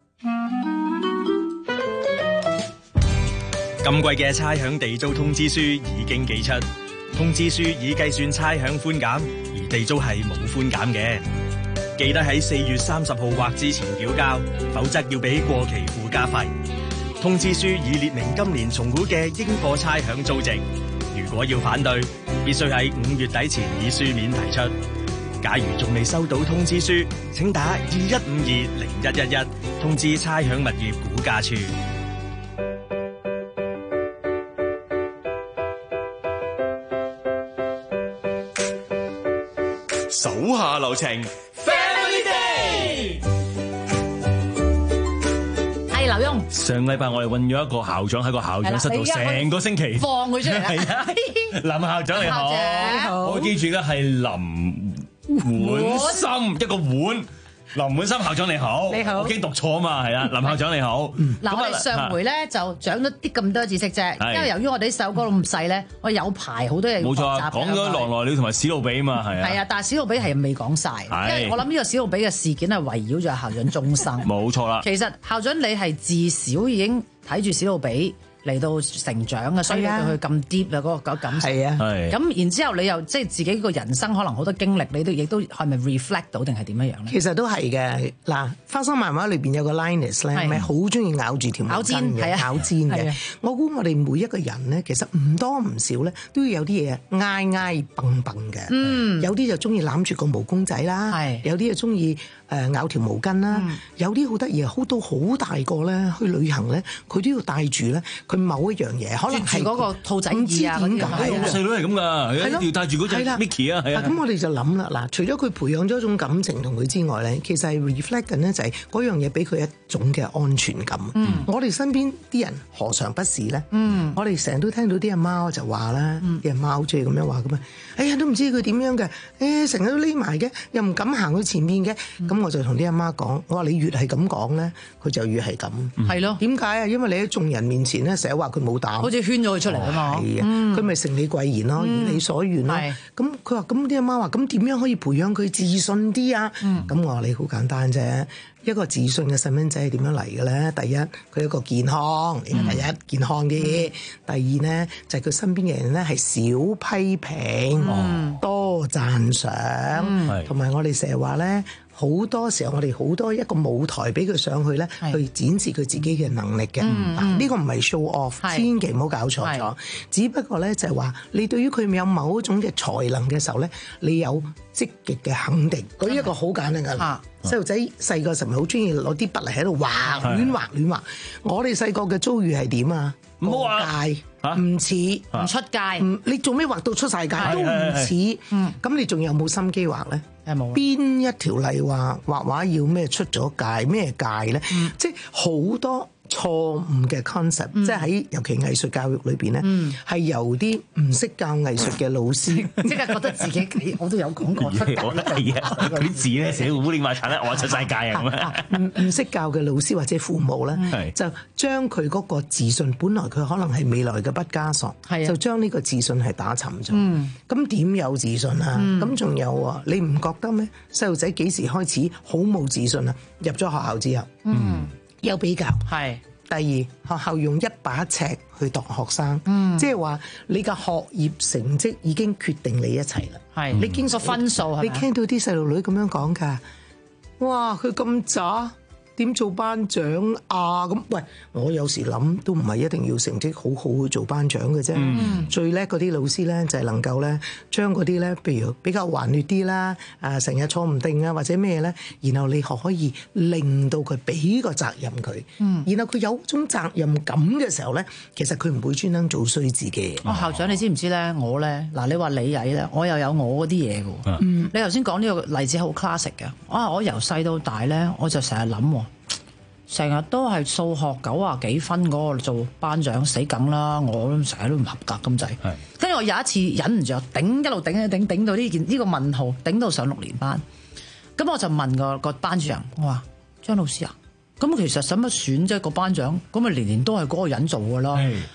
今季嘅差餉地租通知書已經寄出，通知書已計算差餉寬減，而地租係冇寬減嘅。記得喺四月三十號或之前繳交，否則要俾過期附加費。通知書已列明今年重估嘅應課差餉租值，如果要反對，必須喺五月底前以書面提出。假如仲未收到通知書，請打二一五二零一一一通知差餉物業估價處。 手下留情 ，Family Day。 係劉墉。 上禮拜我哋揾咗一個校長喺個校長室度成個星期， 放佢出嚟。 係啊，林校長你好， 你好， 我記住嘅係林碗心一個碗。林滿心校長你好， 你好， 我驚讀錯啊嘛，係啊，林校長你好。 嗱，我哋上回咧就長咗啲咁多知識啫，因為由於我哋啲細路哥咁細咧，我有排好多嘢。 冇錯，講咗狼來了同埋史努比啊嘛，係啊。 係啊，但係史努比係未講晒，因為我諗呢個史努比嘅事件係圍繞住校長終生。 冇錯啦。 其實校長你係自小已經睇住史努比嚟到成長嘅，所以對佢咁 deep 嘅嗰個感情。 係啊， 咁然之後你又即係自己個人生可能好多經歷，你都亦都係咪 reflect 到定係點樣樣咧？ 其實都係嘅。嗱，花生漫畫裏邊有個 Linus 咧，咪好中意咬住條毛巾嘅，咬尖嘅。我估我哋每一個人咧，其實唔多唔少咧，都要有啲嘢挨挨蹦蹦嘅。嗯，有啲就中意攬住個毛公仔啦，有啲就中意誒咬條毛巾啦，有啲好得意，好到好大個咧去旅行咧，佢都要帶住咧。佢某一樣嘢，可能係嗰個兔仔耳啊， 唔知點解我細女係咁噶，一定要帶住嗰隻 Mickey 啊，係啊。 咁我哋就諗啦，嗱，除咗佢培養咗一種感情同佢之外咧，其實係 reflect 緊咧就係嗰樣嘢俾佢一種嘅安全感。嗯、我哋身邊啲人何嘗不是咧？嗯、我哋成日都聽到啲阿貓就話啦，啲阿貓即係咁樣話咁啊，哎呀都唔知佢點樣嘅，誒成日都匿埋嘅，又唔敢行去前面嘅。咁、嗯、我就同啲阿媽講，我話你越係咁講咧，佢就越係咁。係咯、嗯，點解啊？因為你喺眾人面前咧。成日話佢冇膽， 好似圈咗佢出嚟啊嘛， 係啊，佢咪成你貴言咯，如你所願咯。咁佢話：咁啲阿媽話：咁點樣可以培養佢自信啲啊？咁我話你好簡單啫，一個自信嘅細蚊仔係點樣嚟嘅咧？第一，佢一個健康，第一健康啲；第二咧，就係佢身邊嘅人咧係少批評，多讚賞，同埋我哋成日話咧。好多時候我哋好多一個舞台俾佢上去咧，去展示佢自己嘅能力嘅。呢、嗯嗯呢個唔係 show off， 千祈唔好搞錯咗。只不過咧就係話，你對於佢有某一種嘅才能嘅時候咧，你有積極嘅肯定。舉一個好簡單嘅例，細路仔細個時候好中意攞啲筆嚟喺度畫，亂畫亂畫。我哋細個嘅遭遇係點啊？唔好話唔似唔出街，你做咩畫到出晒界都唔似。咁你仲有冇心機畫咧？冇。邊一條例話畫畫要咩出咗界咩界咧？嗯、即係好多錯誤嘅 concept，、嗯、即係喺尤其藝術教育裏邊咧，係、嗯、由啲唔識教藝術嘅老師，即刻覺得自己我都有講過出界啦。係啊，嗰啲字咧寫烏哩麻殘咧，我出晒界啊咁啊！唔唔識教嘅老師或者父母咧，嗯、就將佢嗰個自信，本來佢可能係未來嘅畢加索，的就將呢個自信係打沉咗。咁點、嗯、有自信啊？咁仲、嗯、有啊？你唔覺得咩？細路仔幾時開始好冇自信啊？入咗學校之後。嗯有比較，係第二學校用一把尺去度學生，嗯、即係話你嘅學業成績已經決定你一切啦。係你經過分數，你聽到啲細路女咁樣講㗎，哇！佢咁渣。點做班長啊？咁喂，我有時諗都唔係一定要成績好好去做班長嘅啫。嗯、最叻嗰啲老師咧，就係、是、能夠咧將嗰啲咧，譬如比較頑劣啲啦，啊成日坐唔定啊，或者咩咧，然後你可以令到佢俾個責任佢，嗯、然後佢有種責任感嘅時候咧，其實佢唔會專登做衰自己。哦，校長你知唔知咧？我咧嗱，你話你曳咧，我又有我嗰啲嘢嘅。嗯、你頭先講呢個例子好 classic 嘅。啊，我由細到大咧，我就成日諗。成日都係數學九啊幾分嗰個做班長死梗啦，我成日都唔合格咁滯。跟住我有一次忍唔住，頂一路頂一頂頂到呢件呢個問號，頂到上六年班。咁我就問個個班主任，我話張老師啊，咁其實使乜選啫個班長？咁咪年年都係嗰個人做㗎啦。阿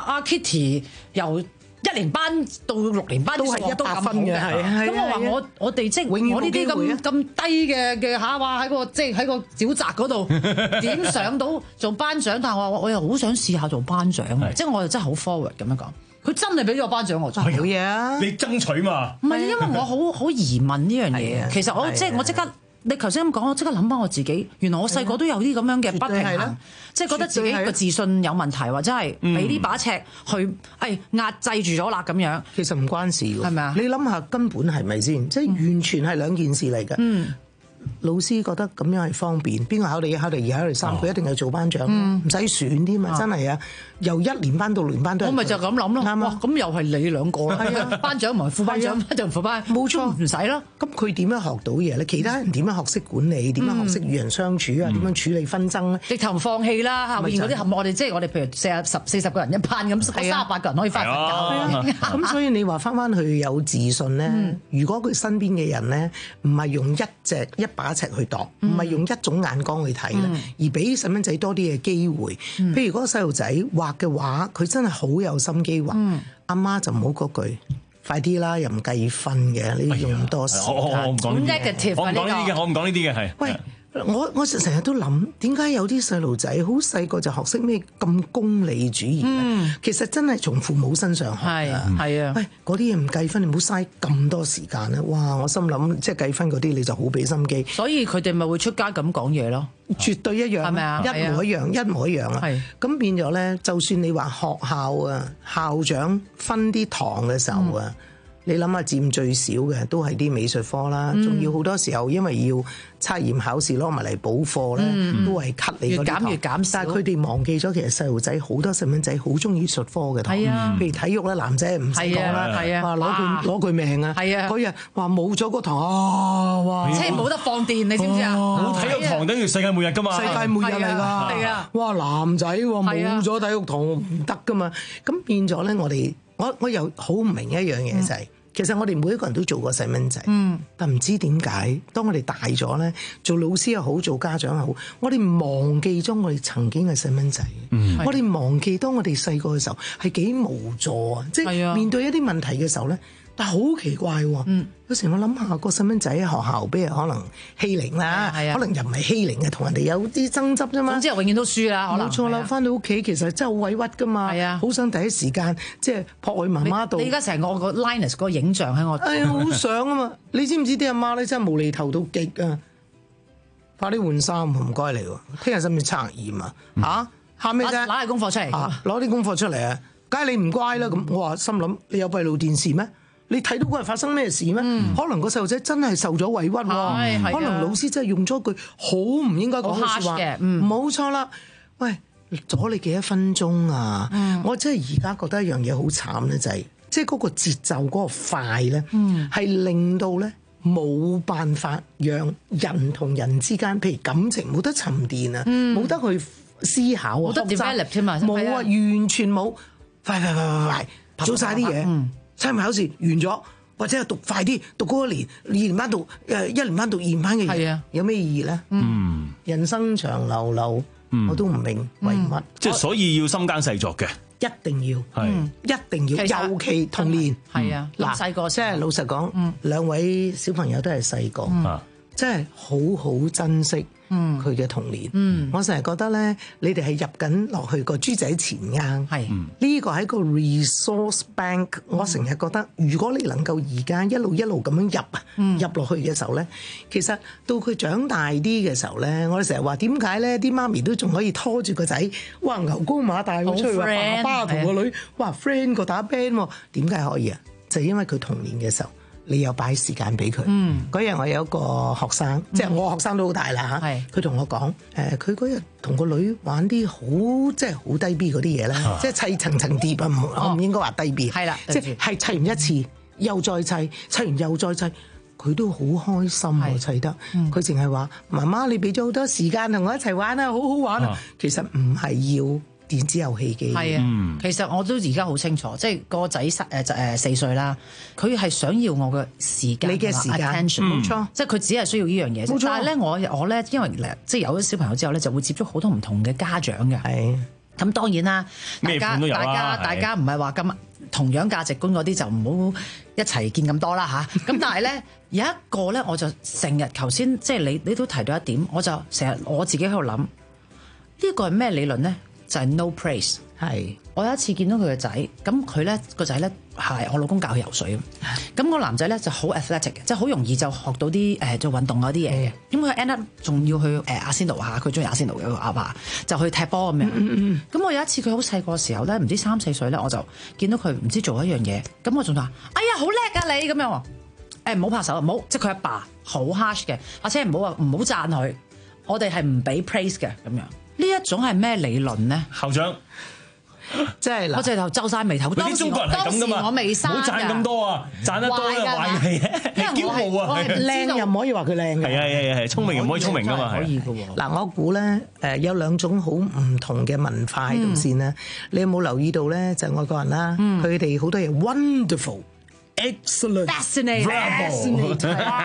阿 Kitty 由一年班到六年班都係一百分嘅，係咁我話我我哋即係我呢啲咁咁低嘅嘅嚇話喺個即係喺個沼澤嗰度點上到做班長？但係我我又好想試下做班長，即係我又真係好 forward 咁樣講。佢真係俾咗個班長我做， 好嘢啊！ 你爭取嘛？ 唔係因為我好好疑問呢樣嘢。其實我即係我即刻。你頭先咁講，我即刻諗翻我自己。原來我細個都有啲咁樣嘅不平衡，即係覺得自己個自信有問題，或者係俾呢把尺去誒壓制住咗啦咁樣。 其實唔關事喎， 係咪啊？ 你諗下根本係咪先？即係完全係兩件事嚟嘅。嗯。老師覺得咁樣係方便，邊個考第一、考第二、考第三，佢一定係做班長，唔使選添嘛，真係啊！由一年班到六年班都係。 我咪就咁諗咯。啱啊！咁又係你兩個啦。係啊，班長唔係副班長，班長副班。 冇錯， 唔使咯。 咁佢點樣學到嘢咧？其他人點樣學識管理？點樣學識與人相處啊？點樣處理紛爭咧？ 直頭放棄啦！後面嗰啲我哋即係我哋譬如四十四十個人一班咁，三十八個人可以翻瞓覺。 咁所以你話翻翻去有自信咧，如果佢身邊嘅人咧唔係用一隻一把尺去度。唔係用一種眼光去睇啦，嗯、而俾細蚊仔多啲嘅機會。嗯、譬如嗰個細路仔畫嘅畫，佢真係好有心機畫。阿、嗯、媽就唔好嗰句，快啲啦，又唔計分嘅，你用咁多時間。 我我唔講呢啲嘅，我唔講呢啲嘅，我唔講呢啲嘅係。 喂。我我成日都諗點解有啲細路仔好細個就學識咩咁功利主義咧？嗯、其實真係從父母身上學㗎。 係啊， 喂，嗰啲嘢唔計分，你唔好嘥咁多時間咧。哇！我心諗即係計分嗰啲，你就好俾心機。 所以佢哋咪會出街咁講嘢咯。 絕對一樣，係咪啊？一模一樣，一模一樣啊！咁變咗咧，就算你話學校啊，校長分啲堂嘅時候啊。嗯你諗下佔最少嘅都係啲美術科啦，仲、嗯、要好多時候因為要測驗考試攞埋嚟補課咧，嗯、都係 cut 你嗰啲堂。 越減越減少。 但係佢哋忘記咗，其實細路仔好多細蚊仔好中意術科嘅堂， 啊、 譬如體育咧，男仔唔使講啦，話攞佢攞佢命啊！嗰日話冇咗個堂啊，哇！ 即係冇得放電，你知唔知啊？ 冇體育堂等於世界末日㗎嘛！ 世界末日嚟㗎， 係啊！ 哇，男仔冇咗體育堂唔得㗎嘛！咁變咗咧，我哋我我又好唔明一樣嘢就係。其實我哋每一個人都做過細蚊仔，嗯、但唔知點解，當我哋大咗咧，做老師又好，做家長又好，我哋忘記咗我哋曾經嘅細蚊仔。嗯、我哋忘記當我哋細個嘅時候係幾無助啊！即係面對一啲問題嘅時候咧。但係好奇怪喎，嗯、有時我諗下個細蚊仔喺學校，比如可能欺凌啦，可能又唔係欺凌嘅，同人哋有啲爭執啫嘛。 總之永遠都輸啦，可能。冇錯啦， 翻到屋企其實真係好委屈噶嘛，好想第一時間即係撲去媽媽度。 你而家成個個 Linus 嗰個影像喺我。 哎呀，好想啊嘛！你知唔知啲阿媽咧真係無厘頭到極啊！快啲換衫，唔該你喎。聽日使唔使測驗啊？嚇，喊咩啫？ 攞啲功課出嚟， 攞啲功課出嚟啊！梗係你唔乖啦，咁我話心諗你有閉路電視咩？你睇到嗰日發生咩事咩？嗯、可能個細路仔真係受咗委屈喎，嗯、可能老師真係用咗句好唔應該講嘅説話，冇、嗯、錯啦。喂，阻你幾多分鐘啊？嗯、我真係而家覺得一樣嘢好慘咧，就係即係嗰個節奏嗰個快咧，係、嗯、令到咧冇辦法讓人同人之間，譬如感情冇得沉澱啊，冇、嗯、得去思考啊， 冇得 develop 添嘛， 冇啊，完全冇，快快快快快做晒啲嘢。嗯猜埋考試完咗，或者係讀快啲，讀嗰一年二年班讀誒一年班讀二年班嘅嘢，有咩意義咧？嗯，人生長流流，我都唔明為乜。 即係所以要心耕細作嘅， 一定要，係一定要，尤其童年。 係啊，嗱細個即係老實講，兩位小朋友都係細個，真係好好珍惜。嗯，佢嘅童年，嗯，我成日覺得咧，你哋係入緊落去個豬仔錢罌，係呢個係個 resource bank。我成日覺得，如果你能夠而家一路一路咁樣入啊，入落去嘅時候咧，其實到佢長大啲嘅時候咧，我哋成日話點解咧？啲媽咪都仲可以拖住個仔，哇牛高馬大咁出去話爸爸同個女，哇 friend 個打 band， 點解可以啊？就係因為佢童年嘅時候。你有擺時間俾佢。嗰日、嗯、我有一個學生，即係、嗯、我學生都好大啦嚇。佢同是我講，誒佢嗰日同個女玩啲好即係好低 B 嗰啲嘢咧，啊、即係砌層層疊啊！哦、我唔應該話低 B。係啦，即係係砌完一次又再砌，砌完又再砌，佢都好開心喎是砌得。佢淨係話：媽媽，你俾咗好多時間同我一齊玩啊，好好玩啊！啊其實唔係要電子遊戲機係啊，嗯、其實我都而家好清楚，即係個仔誒誒四歲啦，佢係想要我嘅時間， 你嘅時間， 冇錯，即係佢只係需要呢樣嘢。冇錯，但係咧，我我咧，因為即係有咗小朋友之後咧，就會接觸好多唔同嘅家長嘅。係， 咁當然啦，大家咩款都有啦大家係大家唔係話咁同樣價值觀嗰啲就唔好一齊見咁多啦吓。咁但係咧有一個咧，我就成日頭先即係你你都提到一點，我就成日我自己喺度諗，呢個係咩理論咧？就係 no praise。係，我有一次見到佢個仔，咁佢咧個仔咧係我老公教佢游水，咁個男仔咧就好 athletic 嘅，即係好容易就學到啲誒做運動嗰啲嘢嘅。咁佢 end up 仲要去誒阿仙奴嚇，佢中意阿仙奴嘅個阿爸，就去踢波咁樣。咁我有一次佢好細個時候咧，唔知三四歲咧，我就見到佢唔知做一樣嘢，咁我仲話：哎呀，好叻啊你咁樣。誒唔好拍手，唔好，即係佢阿爸好 harsh 嘅，或者唔好話唔好讚佢，我哋係唔俾 praise 嘅咁樣。呢一種係咩理論咧？ 校長。 即係嗱， 我直頭皺晒眉頭。 嗰啲中國人係咁噶嘛， 我未生， 唔好讚咁多啊，讚得多咧壞氣，係驕傲啊， 靚又唔可以話佢靚嘅。 係啊係啊係，聰明又唔可以聰明噶嘛， 可以嘅喎。嗱，我估咧誒有兩種好唔同嘅文化喺度先啦。你有冇留意到咧？就係外國人啦，佢哋好多嘢 wonderful。Excellent, fascinating，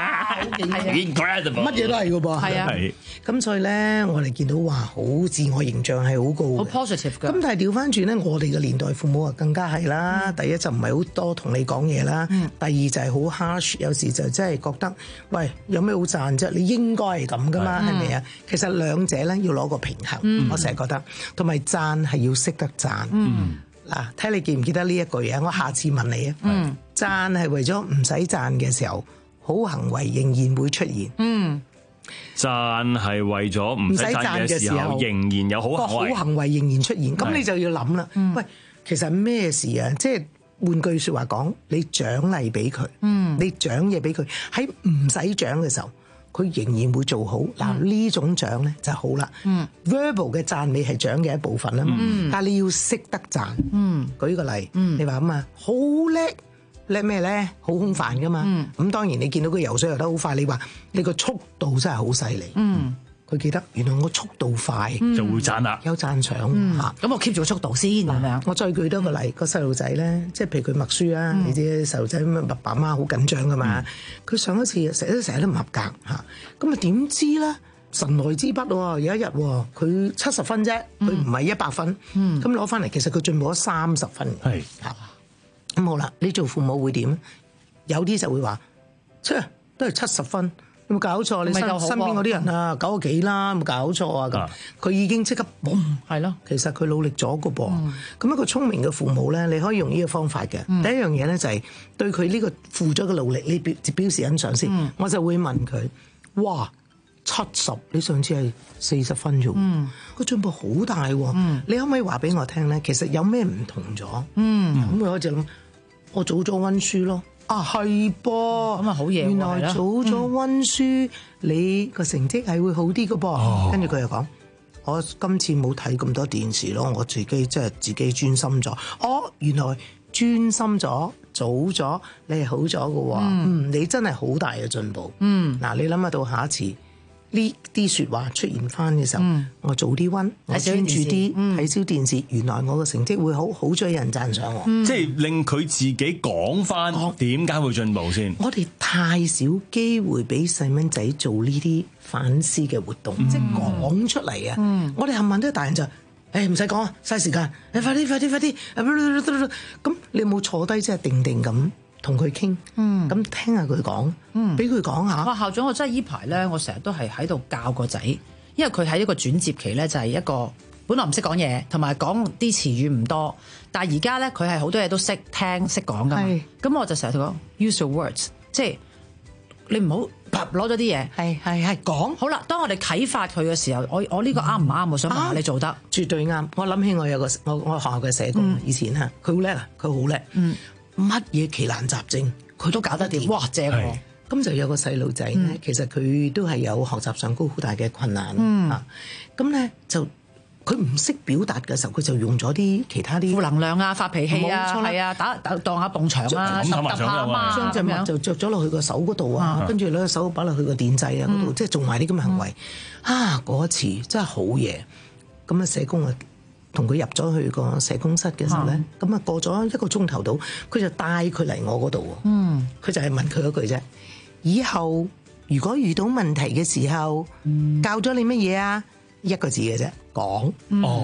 incredible，乜嘢都係嘅噃。係啊，咁所以咧，我哋見到話好自我形象係好高， 好 positive 㗎。 咁但係調翻轉咧，我哋嘅年代父母啊更加係啦。第一就唔係好多同你講嘢啦，第二就係好 harsh，有時就真係覺得，喂，有咩好讚啫？你應該係咁噶嘛，係咪啊？其實兩者咧要攞個平衡，我成日覺得，同埋讚係要識得讚。嗱，睇你記唔記得呢一句嘢？我下次問你啊。嗯，讚係為咗唔使讚嘅時候，好行為仍然會出現。嗯， 讚係為咗唔使讚嘅時候，仍然有好行為。 個好行為仍然出現，咁你就要諗啦。嗯、喂，其實咩事啊？即係換句説話講，你獎勵俾佢，嗯、你獎嘢俾佢，喺唔使獎嘅時候，佢仍然會做好。嗱、嗯，呢種獎咧就好啦。嗯、verbal 嘅讚美係獎嘅一部分啦。嗯、但係你要識得讚。嗯、舉個例，嗯、你話咁啊，好叻叻咩咧？好空泛噶嘛。咁、嗯、當然你見到佢游水游得好快，你話你個速度真係好犀利。嗯佢記得原來我速度快， 嗯、就會讚啦， 有讚賞嚇。咁、 嗯啊、我 keep 住個速度先咁樣。 我再舉多個例，個細路仔咧，即係譬如佢默書啦，嗯、你知細路仔咁爸爸媽好緊張噶嘛。佢、嗯、上一次成日都成日都唔合格嚇，咁啊點知咧？神來之筆喎，有一日喎，佢七十分啫，佢唔係一百分。咁攞翻嚟，其實佢進步咗三十分。係嚇，咁好啦，你做父母會點？有啲就會話，切都係七十分。有冇搞錯？你身身邊嗰啲人啊，九個幾啦，有冇搞錯啊？咁佢已經即刻嘣，係咯。其實佢努力咗個噃。咁一個聰明嘅父母咧，你可以用呢個方法嘅。第一樣嘢咧就係對佢呢個付咗嘅努力，你表表示欣賞先。我就會問佢：哇，七十，你上次係四十分啫喎，個進步好大喎。你可唔可以話俾我聽咧？其實有咩唔同咗？咁佢開始諗，我早咗温書咯。啊，係噃，咁啊好嘢喎！原來早咗温書，你個成績係會好啲嘅噃。跟住佢又講：我今次冇睇咁多電視咯，我自己即係自己專心咗。哦，原來專心咗，早咗，你係好咗嘅喎。嗯，你真係好大嘅進步。嗯，嗱，你諗下到下一次呢啲説話出現翻嘅時候，我早啲温，我專注啲睇少電視，原來我嘅成績會好，好咗有人讚賞我。 即係令佢自己講翻點解會進步先。 我哋太少機會俾細蚊仔做呢啲反思嘅活動，即係講出嚟啊！我哋冚唪唥都係大人就，誒唔使講啊，嘥時間，誒快啲快啲快啲，咁你有冇坐低即係定定咁？同佢傾，咁、嗯、聽下佢講，俾佢講下。 哇！校長，我真係依排咧，我成日都係喺度教個仔，因為佢喺一個轉接期咧，就係一個本來唔識講嘢，同埋講啲詞語唔多，但係而家咧佢係好多嘢都識聽識講噶嘛。咁我就成日同佢講 use your words，即係你唔好攞咗啲嘢， 係係係講。 好啦，當我哋啟發佢嘅時候，我我呢個啱唔啱？我想問下你做得、啊、 絕對啱。我諗起我有個我我學校嘅社工，嗯、以前嚇佢好叻啊，佢好叻。嗯。乜嘢奇難雜症佢都搞得掂，哇正喎！咁就有個細路仔咧，嗯、其實佢都係有學習上高好大嘅困難、嗯、啊！咁咧就佢唔識表達嘅時候，佢就用咗啲其他啲負能量啊、發脾氣啊、係啊、打打當下埲牆啊、揼下啊， 將隻襪就着咗落去個手嗰度啊，跟住攞個手擺落去個電掣啊嗰度，即係做埋啲咁嘅行為、嗯、啊！嗰次真係好嘢，咁啊社工啊〜同佢入咗去個社工室嘅時候咧，咁啊、嗯、過咗一個鐘頭到，佢就帶佢嚟我嗰度喎。嗯，佢就係問佢嗰句啫。以後如果遇到問題嘅時候，嗯、教咗你乜嘢啊？一個字嘅啫，講。嗯、哦，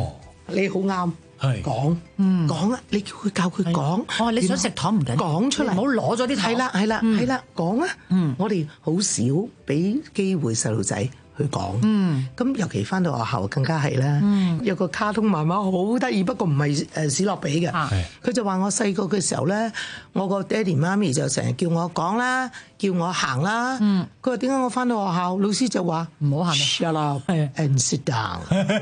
你好啱。 係講，講啊！你叫佢教佢講。 哦，你想食糖唔緊要， 講出嚟， 唔好攞咗啲糖。 係啦，係啦，係啦，講啊！我哋好少俾機會細路仔去講。咁尤其翻到學校更加係啦。有個卡通漫畫好得意，不過唔係誒史諾比嘅。佢就話我細個嘅時候咧，我個爹哋媽咪就成日叫我講啦，叫我行啦。佢話點解我翻到學校，老師就話唔好行 ，shut up and sit down。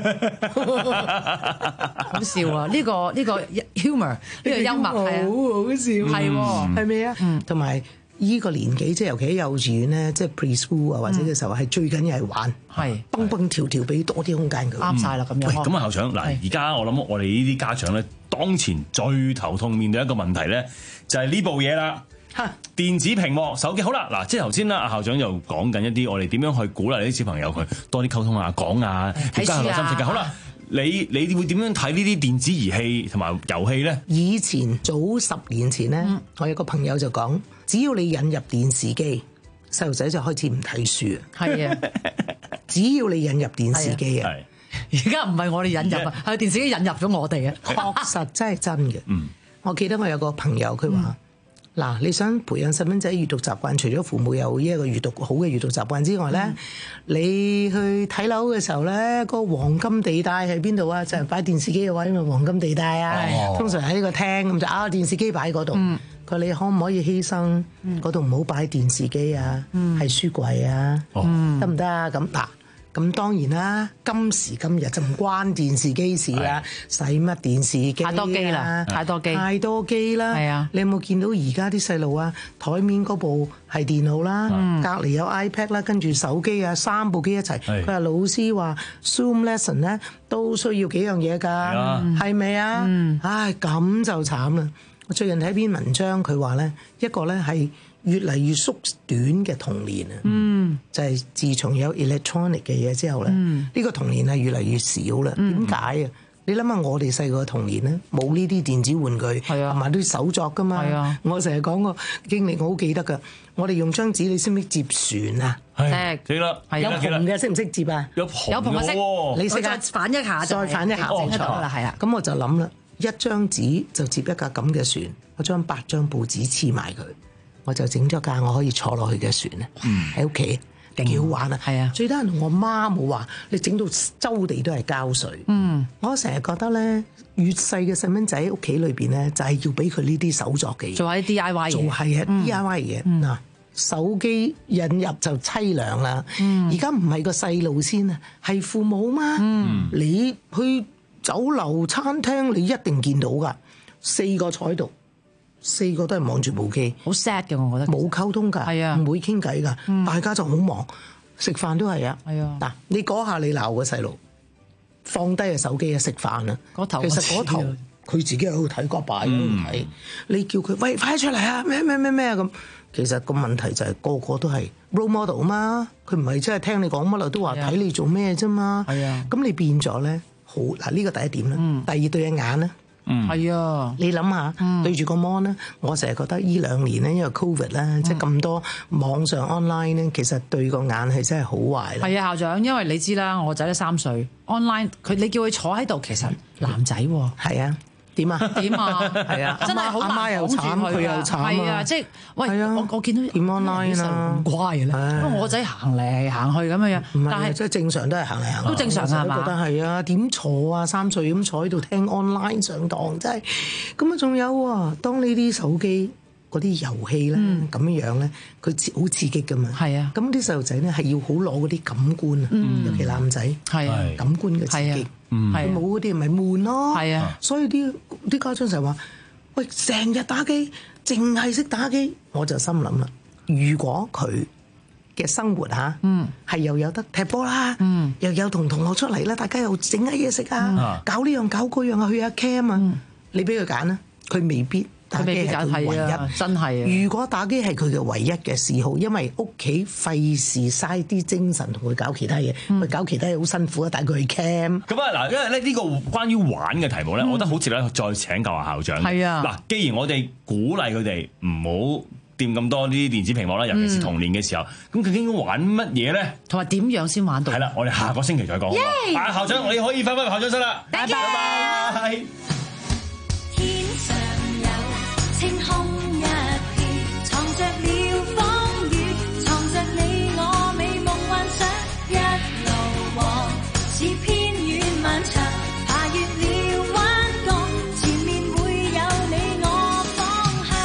好笑啊！呢個呢個 humor 呢個幽默係好好笑， 係喎， 係咪啊？同埋依個年紀，即係尤其喺幼稚園咧，即係 preschool 啊，或者嘅時候係最緊要係玩， 係蹦蹦跳跳，俾多啲空間佢。 啱晒啦，咁樣。 喂，咁啊校長嗱，而家我諗我哋呢啲家長咧，當前最頭痛面對一個問題咧，就係呢部嘢啦。電子屏幕、手機好啦，嗱，即係頭先啦，阿校長又講緊一啲我哋點樣去鼓勵啲小朋友佢多啲溝通啊、講啊、加下內心世界。好啦，你你會點樣睇呢啲電子儀器同埋遊戲咧？ 以前早十年前咧，嗯、我有個朋友就講，只要你引入電視機，細路仔就開始唔睇書啊。係啊，只要你引入電視機啊， 而家唔係我哋引入啊，係電視機引入咗我哋啊。 確實真係真嘅。嗯，我記得我有個朋友佢話。嗯嗱，你想培養細蚊仔閱讀習慣，除咗父母有呢一個閱讀好嘅閱讀習慣之外咧，嗯、你去睇樓嘅時候咧，個黃金地帶喺邊度啊？就係、是、擺電視機嘅位嘛，黃金地帶啊，哦、通常喺呢個廳咁就啊電視機擺喺嗰度。佢話、嗯、你可唔可以犧牲嗰度唔好擺電視機啊？係、嗯、書櫃啊，得唔得啊？咁嗱。咁當然啦，今時今日就唔關電視機事啦，使乜電視機？太多機啦，太多機，太多機啦。係啊，你有冇見到而家啲細路啊？台面嗰部係電腦啦，隔離有 iPad 啦，跟住手機啊，三部機一齊。佢話老師話 Zoom lesson 咧都需要幾樣嘢㗎，係咪啊？唉，咁就慘啦！我最近睇篇文章，佢話咧一個咧係越嚟越縮短嘅童年啊，嗯、就係自從有 electronic 嘅嘢之後咧，呢、嗯、個童年係越嚟越少啦。點解啊？你諗下我哋細個嘅童年咧，冇呢啲電子玩具，同埋啲手作噶嘛。啊、我成日講個經歷，我好記得噶。我哋用張紙，你識唔識接船啊？ 識，識啦。 有篷嘅識唔識接啊？ 有篷， 有篷嘅識。你識再反一下，再反一下， 整得到啦，係啊。 咁我就諗啦，一張紙就接一架咁嘅船，我將八張報紙黐埋佢。我就整咗架我可以坐落去嘅船咧，喺屋企幾好玩啊！係啊，最得人同我媽冇話，你整到周地都係膠水。嗯，我成日覺得咧，越細嘅細蚊仔喺屋企裏邊咧，就係要俾佢呢啲手作嘅嘢，做下啲 D I Y 嘢， 做係啊 D I Y 嘢嗱。手機引入就凄涼啦，而家唔係個細路先啊，係父母嘛。嗯，你去酒樓餐廳，你一定見到噶，四個坐喺度。四個都係望住部機， 好 sad 嘅，我覺得冇溝通㗎，係啊，唔會傾偈㗎，嗯、大家就好忙，食飯都係啊，係啊。嗱，你嗰下你鬧個細路，放低個手機啊，食飯啊，嗰頭其實嗰頭佢自己喺度睇，個擺喺度睇，你叫佢喂快出嚟啊，咩咩咩咩咁，其實個問題就係、是、個個都係 role model 嘛，佢唔係真係聽你講乜啦，都話睇你做咩啫嘛，係啊，咁你變咗咧，好嗱呢個第一點啦，嗯、第二對嘅眼咧。 嗯，係啊！ 你諗下，嗯、對住個 mon 咧，我成日覺得呢兩年咧，因為 covid 咧、嗯，即係咁多網上 online 咧，其實對個眼係真係好壞啦。 係啊，校長，因為你知啦，我仔都三歲 online，佢你叫佢坐喺度，其實男仔喎， 係啊。點啊？ 點啊？係啊！真係好難講住佢，佢又慘。係啊，即係喂，我我見到點 online 啦， 咁乖嘅咧。因為我仔行嚟行去咁樣樣，但係即係正常都係行嚟行去。 都正常係嘛？ 我覺得係啊，點坐啊？三歲咁坐喺度聽 online 上堂，真係咁啊！仲有啊，當呢啲手機嗰啲遊戲咧咁樣樣咧，佢好刺激噶嘛。係啊，咁啲細路仔咧係要好攞嗰啲感官啊，尤其男仔係啊，感官嘅刺激。佢冇嗰啲咪悶咯，係啊，所以啲啲家長成日話：喂，成日打機，淨係識打機，我就心諗啦。如果佢嘅生活嚇，嗯，係又有得踢波啦，嗯，又有同同學出嚟啦，大家又整下嘢食啊，搞呢樣搞嗰樣啊，去下 camp 啊，你俾佢揀啦，佢未必。打機係佢唯一， 真係啊！ 如果打機係佢嘅唯一嘅嗜好，因為屋企費事嘥啲精神同佢搞其他嘢，佢、嗯、搞其他嘢好辛苦啊！帶佢去 camp。 咁啊嗱，因為咧呢個關於玩嘅題目咧，嗯、我覺得好似咧再請教下校長。係啊，嗱，既然我哋鼓勵佢哋唔好掂咁多啲電子屏幕啦，尤其是童年嘅時候，咁、嗯、究竟應該玩乜嘢咧？ 同埋點樣先玩到？ 係啦，我哋下個星期再講。Yeah! 啊，校長，我哋可以翻返校長室啦。拜拜。拜拜。 天上有晴空一片，藏着了風雨，藏着你我美夢幻想，一路往是偏遠漫長，爬越了彎角，前面會有你我方向。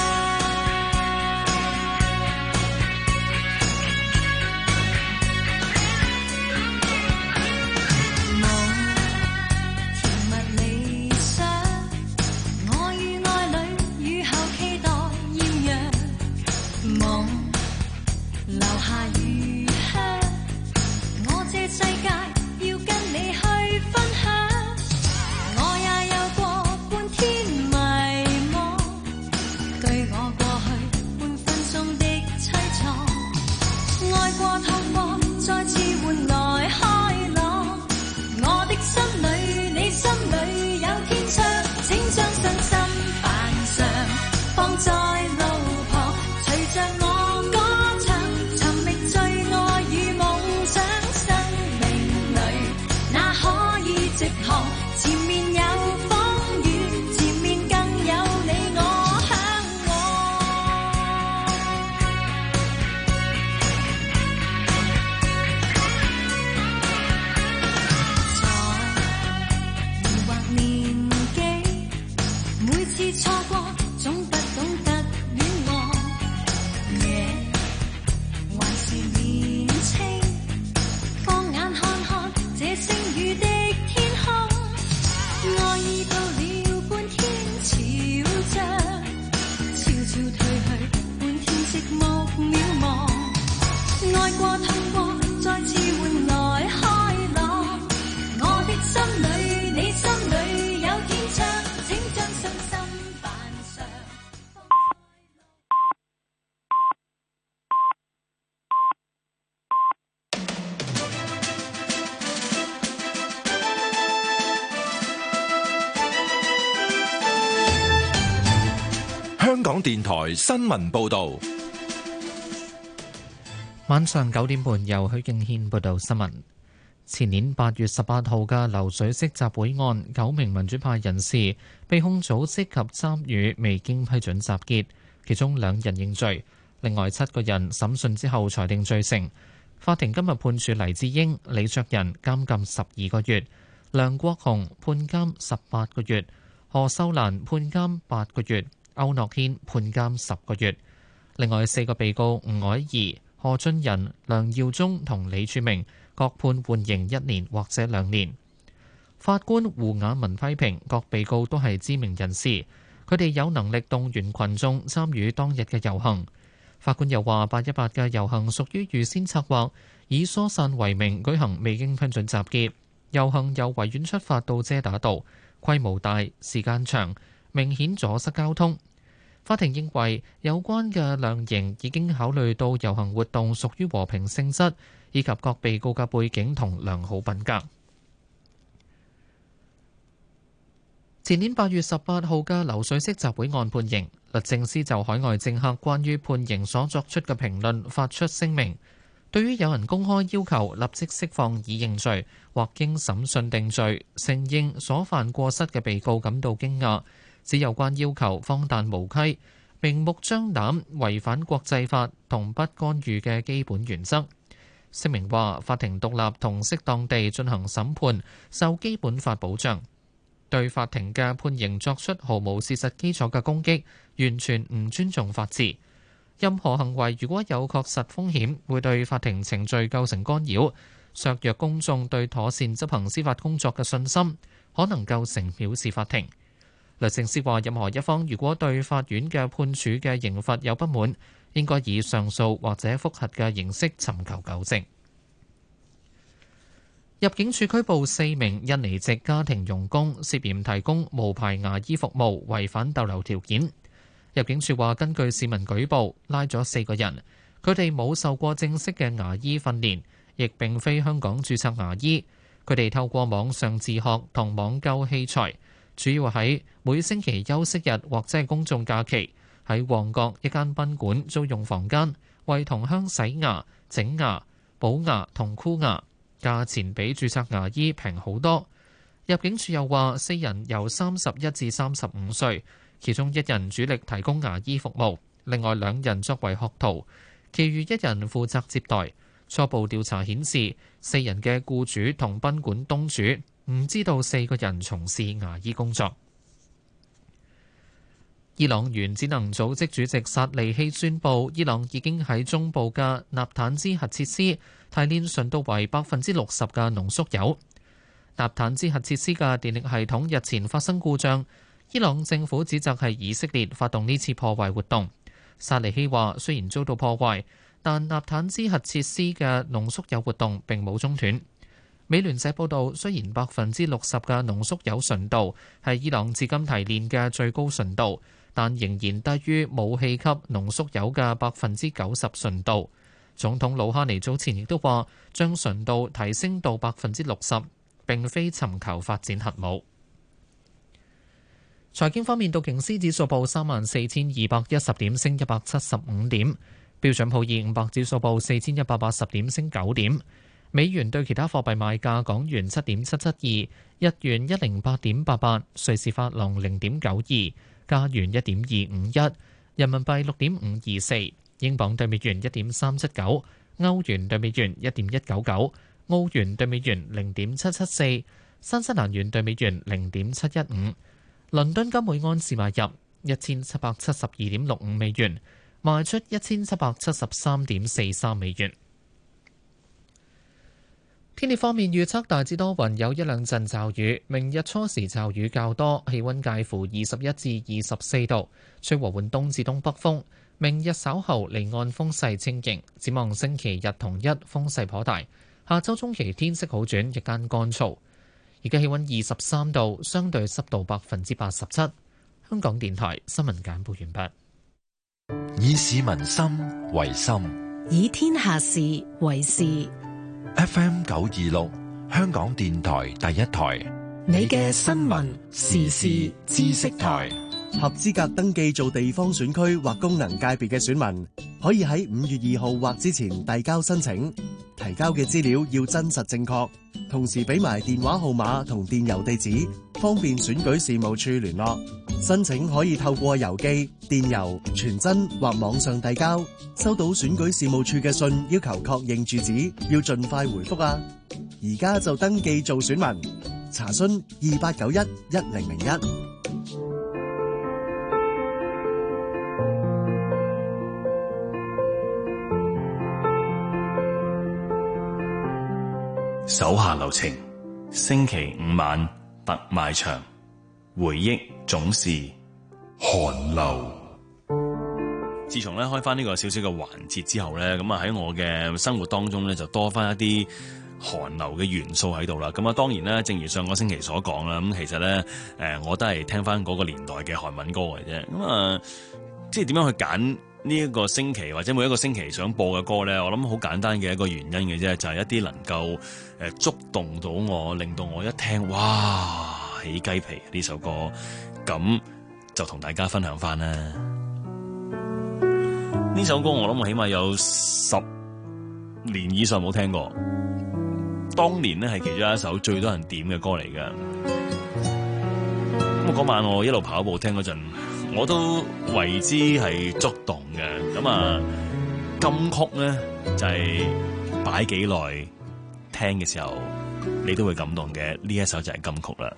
夢甜蜜理想，我與愛侶雨後期待豔陽，夢留下餘香，我這世界要跟你去分享。我也有過半天迷惘，對我過去半分鐘的淒愴，愛過痛過，再次換來開朗。我的心裏，你心裏有天窗，請將信心扮上，放在路旁，隨着我歌唱，尋覓最愛與夢想。生命裏哪可以直航？前面有風雨，前面更有你我向往。才疑惑年紀，每次錯過總不懂得戀愛，夜還是年青，放眼看看這星雨的天空，愛已到了半天潮漲，悄悄退去，半天寂寞渺茫。愛過痛過，再次換來開朗。我的心裏，你心裏有天窗，請將信心扮上。 香港電台新聞報導。 晚上九點半，由許敬軒報道新聞。前年八月十八號嘅流水式集會案，九名民主派人士被控組織及參與未經批准集結，其中兩人認罪，另外七個人審訊之後裁定罪成。法庭今日判處黎智英、李卓人監禁十二個月，梁國雄判監十八個月，何秀蘭判監八個月，區諾軒判監十個月。另外四個被告吳靄儀、何俊仁、梁耀忠同李柱銘各判緩刑一年或者兩年。法官胡雅文批評各被告都係知名人士，佢哋有能力動員群眾參與當日嘅遊行。法官又話：八一八嘅遊行屬於預先策劃，以疏散為名舉行未經批准集結。遊行由維園出發到遮打道，規模大、時間長，明顯阻塞交通。法庭認為有關嘅量刑已經考慮到遊行活動屬於和平性質，以及各被告嘅背景同良好品格。前年八月十八號嘅流水式集會案判刑，律政司就海外政客關於判刑所作出嘅評論發出聲明。對於有人公開要求立即釋放已認罪或經審訊定罪、承認所犯過失嘅被告感到驚訝，指有關要求荒誕無稽，明目張膽違反國際法同不干預嘅基本原則。聲明話，法庭獨立同適當地進行審判，受基本法保障。對法庭嘅判刑作出毫無事實基礎嘅攻擊，完全唔尊重法治。任何行為如果有確實風險，會對法庭程序構成干擾，削弱公眾對妥善執行司法工作嘅信心，可能構成藐視法庭。律政司話，任何一方如果對法院嘅判處嘅刑罰有不滿，應該以上訴或者覆核嘅形式尋求糾正。入境處拘捕四名印尼籍家庭傭工，涉嫌提供無牌牙醫服務，違反逗留條件。入境處話，根據市民舉報，拉咗四個人，佢哋冇受過正式嘅牙醫訓練，亦並非香港註冊牙醫。佢哋透過網上自學同網購器材，主要喺每星期休息日或者係公眾假期， 喺旺角一間賓館租用房間，為同鄉洗牙、整牙、補牙同箍牙，價錢比註冊牙醫平好多。入境處又話，四人由三十一至三十五歲，其中一人主力提供牙醫服務，另外兩人作為學徒，其餘一人負責接待。初步調查顯示，四人嘅僱主同賓館東主唔知道四個人從事牙醫工作。伊朗原子能組織主席薩利希宣布，伊朗已經喺中部嘅納坦茲核設施提煉純度為百分之六十嘅濃縮鈾。納坦茲核設施嘅電力系統日前發生故障，伊朗政府指責係以色列發動呢次破壞活動。薩利希話，雖然遭到破壞，但納坦茲核設施嘅濃縮鈾活動並冇中斷。美聯社報道，雖然百分之六十嘅濃縮鈾純度係伊朗至今提煉嘅最高純度，但仍然低於武器級濃縮鈾嘅百分之九十純度。總統魯哈尼早前亦都話，將純度提升到百分之六十，並非尋求發展核武。財經方面，道瓊斯指數報三萬四千二百一十點，升一百七十五點。標準普爾五百指數報四千一百八十點，升九點。美元對其他貨幣賣價：港元七點七七二，日元一零八點八八，瑞士法郎零點九二，加元一點二五一，人民幣六點五二四，英鎊對美元一點三七九，歐元對美元一點一九九，澳元對美元零點七七四，新西蘭元對美元零點七一五。倫敦金每安士買入一千七百七十二點六五美元，賣出一千七百七十三點四三美元。天氣方面預測大致多雲，有一兩陣驟雨。明日初時驟雨較多，氣溫介乎二十一至二十四度，吹和緩東至東北風。明日稍後離岸風勢清勁，展望星期日同一風勢頗大。下周中期天色好轉，日間乾燥。而家氣溫二十三度，相對濕度百分之八十七。香港電台新聞簡報完畢。 以市民心為心， 以天下事為事。 F M 九二六，香港電台第一台， 你嘅新聞時事知識台。 合資格登記做地方選區或功能界別嘅選民，可以喺五月二號或之前遞交申請，提交嘅資料要真實正確，同時俾埋電話號碼同電郵地址，方便選舉事務處聯絡。申請可以透過郵寄、電郵、傳真或網上遞交。收到選舉事務處嘅信要求確認住址，要盡快回覆啊！而家就登記做選民，查詢二八九一一零零一。 手下留情，星期五晚特賣場，回憶總是寒流。 自從咧開翻呢個少少嘅環節之後咧，咁啊喺我嘅生活當中咧就多翻一啲韓流嘅元素喺度啦。咁啊當然咧，正如上個星期所講啦，咁其實咧誒我都係聽翻嗰個年代嘅韓文歌嘅啫。咁啊，即係點樣去揀呢一個星期或者每一個星期想播嘅歌咧？我諗好簡單嘅一個原因嘅啫，就係一啲能夠誒觸動到我，令到我一聽哇起雞皮呢首歌，咁就同大家分享翻啦。呢首歌我諗我起碼有十年以上冇聽過，當年咧係其中一首最多人點嘅歌嚟㗎。咁嗰晚我一路跑步聽嗰陣，我都為之係觸動嘅。咁啊，金曲咧就係擺幾耐聽嘅時候，你都會感動嘅。呢一首就係金曲啦。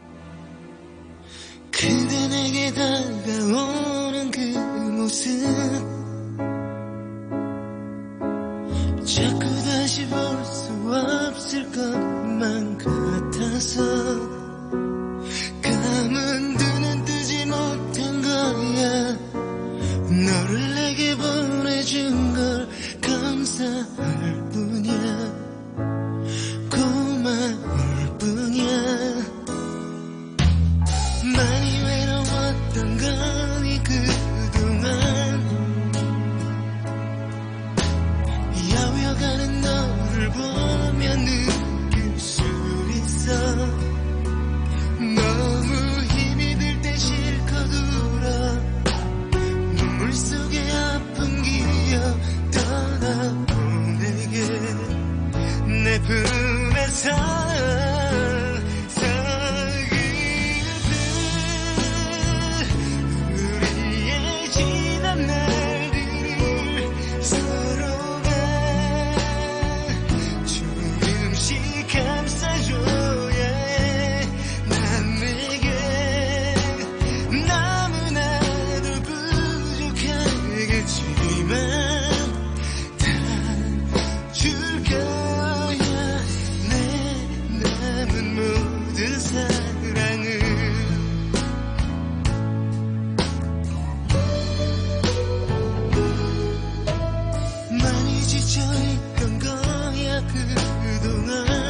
품에서 우리의 지난 날들을 서로가 조금씩 감싸줘야 해. 난 내게 너무나도 부족하겠지만 다 줄 거야 내 남은 모든 사랑을. 많이 지쳐있던 거야 그동안.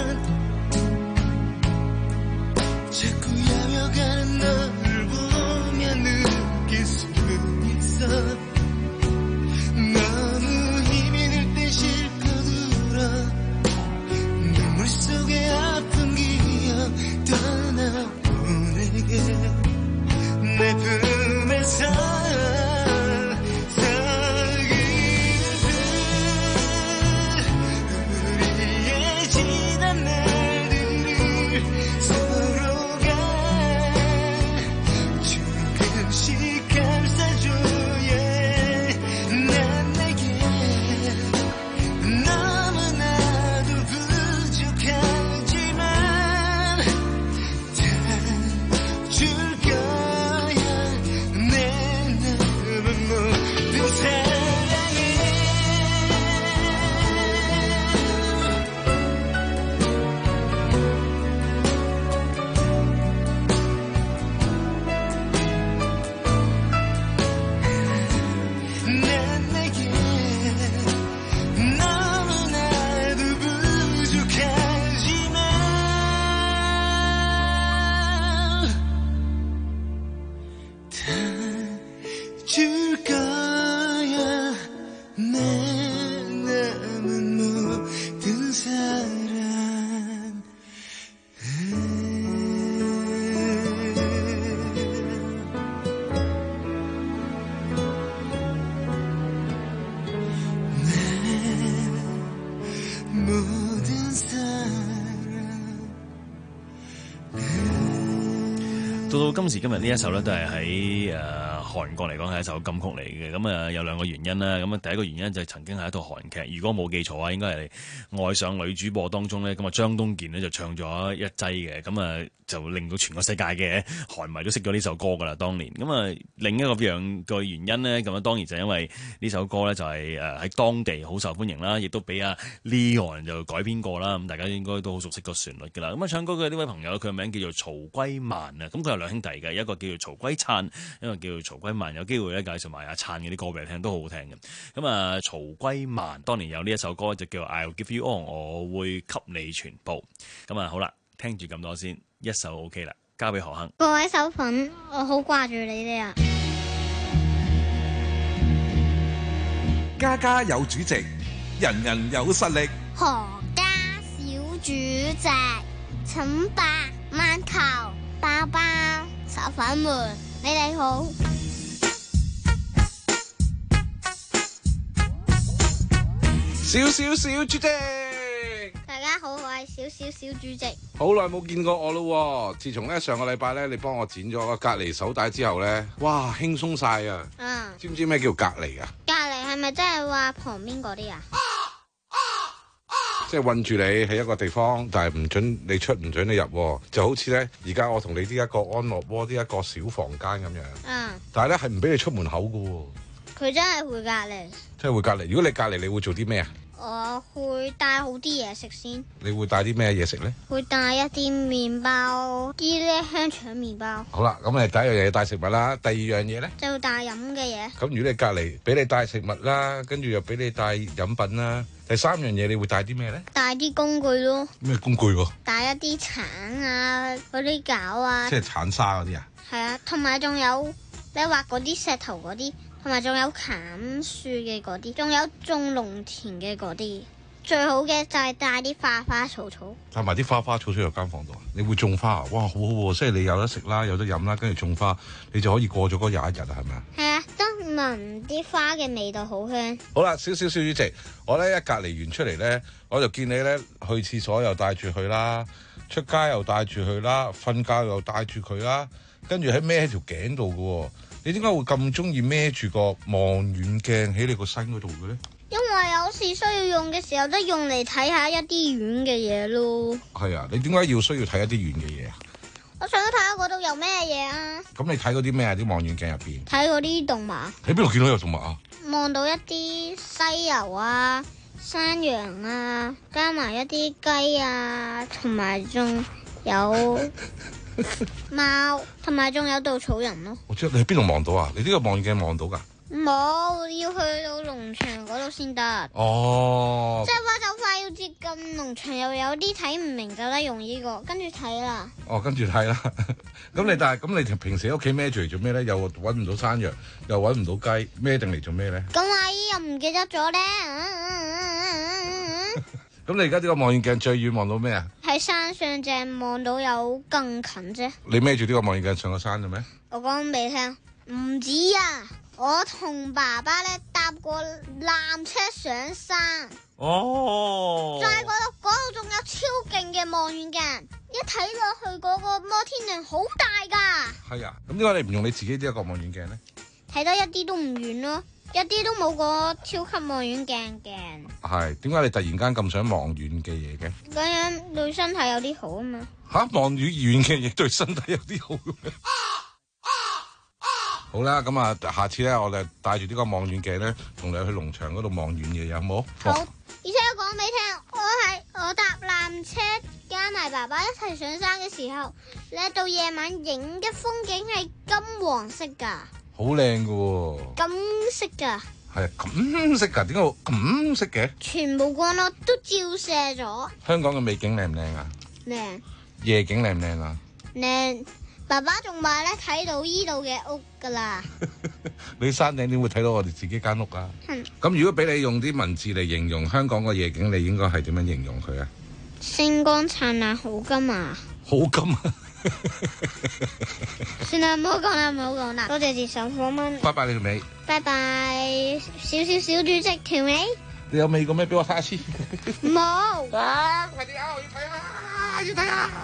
자꾸 야며가는 너를 보면 느낄 수 있어. 너무 힘이 들 때 실컷 울어. 눈물 속에 아픈 기억 떠나보내게. 내 품에서 우리의 지난 날들을 서로가 조금씩 감싸줘야 해. 난 내게 너무나도 부족하지만 다 줄 거야 내 남은 모든 사랑을. 난 내게 너무나도 부족하지만 다 줄 거야 내 남은 모든 사랑. 모든 사랑. 到到今時今日呢一首咧，都係喺誒韓國嚟講係一首金曲嚟嘅。咁啊有兩個原因啦。咁啊第一個原因就係曾經係一套韓劇，如果冇記錯啊，應該係《愛上女主播》當中咧，咁啊張東健咧就唱咗一劑嘅，咁啊就令到全個世界嘅韓迷都識咗呢首歌噶啦。當年咁啊另一個樣個原因咧，咁啊當然就因為呢首歌咧就係誒喺當地好受歡迎啦，亦都俾阿 Leon 就改編過啦。咁大家應該都好熟悉個旋律噶啦。咁啊唱歌嘅呢位朋友，佢嘅名叫做曹圭萬啊。咁佢有兩兄弟嘅，一個叫做曹圭燦，一個叫做曹圭萬。有機會咧介紹埋阿燦嘅啲歌俾你聽，都好好聽嘅。咁啊曹圭萬當年有呢一首歌就叫 I'll Give You All， 我會給你全部。咁啊好啦，聽住咁多先，一首 OK 啦，交俾何亨。 各位手粉，我好掛住你哋啊！ 家家有主席，人人有實力。 何家小主席，請白饅頭、包包、手粉們，你哋好。 小小小主席， 大家好，我係小小小主席。 好耐冇見過我咯。自從咧上個禮拜咧，你幫我剪咗個隔離手帶之後咧，哇，輕鬆晒啊！ 嗯， 知唔知咩叫隔離啊？ 隔離係咪真係話旁邊嗰啲啊？ 即係韞住你喺一個地方，但係唔准你出，唔准你入，就好似咧而家我同你呢一個安樂窩呢一個小房間咁樣。 嗯。 但係咧係唔俾你出門口噶喎。 佢真係會隔離。 即係會隔離。如果你隔離，你會做啲咩啊？ 我會帶好啲嘢食先。 你會帶啲咩嘢食咧？ 會帶一啲麵包，啲咧香腸麵包。 好啦，咁你第一樣嘢帶食物啦，第二樣嘢咧？ 就帶飲嘅嘢。 咁如果你隔離俾你帶食物啦，跟住又俾你帶飲品啦，第三樣嘢你會帶啲咩咧？ 帶啲工具咯。咩工具喎？ 帶一啲鏟啊，嗰啲鉸啊。 即係鏟沙嗰啲啊？ 係啊，同埋仲有你畫嗰啲石頭嗰啲。同埋仲有砍樹嘅嗰啲，仲有種農田嘅嗰啲，最好嘅就係帶啲花花草草。 帶埋啲花花草草入間房度啊！你會種花啊？哇，好好喎！即係你有得食啦，有得飲啦，跟住種花，你就可以過咗嗰廿一日啊，係咪啊？ 係啊，當聞啲花嘅味道好香。 好啦，少少小主席，我咧一隔離完出嚟咧，我就見你咧去廁所又帶住佢啦，出街又帶住佢啦，瞓覺又帶住佢啦，跟住喺孭喺條頸度嘅喎。你點解會咁中意孭住個望遠鏡喺你個身嗰度嘅咧？ 因為有時需要用嘅時候，都用嚟睇下一啲遠嘅嘢咯。 係啊，你點解要需要睇一啲遠嘅嘢啊？ 我想睇下嗰度有咩嘢啊！ 咁你睇嗰啲咩啊？啲望遠鏡入邊睇嗰啲動物。 喺邊度見到有動物啊？ 望到一啲犀牛啊、山羊啊，加埋一啲雞啊，同埋仲有貓，同埋仲有稻草人咯。 我知你喺邊度望到啊？你呢個望遠鏡望到㗎？ 冇，要去到農場嗰度先得。 哦， 即係話就快要接近農場，又有啲睇唔明，就得用呢個，跟住睇啦。 哦，跟住睇啦。咁你但係咁你平時喺屋企孭住嚟做咩咧？又揾唔到山藥，又揾唔到雞，孭定嚟做咩咧？ 咁阿姨又唔記得咗咧。 咁你而家呢個望遠鏡最遠望到咩啊？ 喺山上淨望到有更近啫。 你孭住呢個望遠鏡上個山嘅咩？ 我講俾你聽，唔止啊！我同爸爸咧搭過纜車上山。 哦。 就喺嗰度，嗰度仲有超勁嘅望遠鏡，一睇落去嗰個摩天輪好大噶。 係啊，咁點解你唔用你自己呢一個望遠鏡咧？ 睇得一啲都唔遠咯，一啲都冇個超級望遠鏡鏡。 係，點解你突然間咁想望遠嘅嘢嘅？ 咁樣對身體有啲好啊嘛。 吓，望遠遠嘅嘢對身體有啲好嘅咩？好啦，咁啊，下次咧，我哋帶住呢個望遠鏡咧，同你去農場嗰度望遠嘢，有冇？ 好，而且我講俾你聽，我係我搭纜車加埋爸爸一齊上山嘅時候，咧到夜晚影嘅風景係金黃色噶， 好靚噶喎， 金色噶， 係金色噶，點解會金色嘅？ 全部光咯都照射咗。 香港嘅美景靚唔靚啊？ 靚。 夜景靚唔靚啊？ 靚。爸爸仲話咧睇到依度嘅屋噶啦。 你山頂點會睇到我哋自己間屋啊？咁、嗯、如果俾你用啲文字嚟形容香港個夜景，你應該係點樣形容佢啊？ 星光燦爛，好金啊！ 好金啊！ 算啦，唔好講啦，唔好講啦。多謝接受訪問。 拜拜你條尾。拜拜，小小小主席條尾。 你有味過咩？俾我睇下先。 冇。 啊！快啲啊！我要睇啊！要睇啊！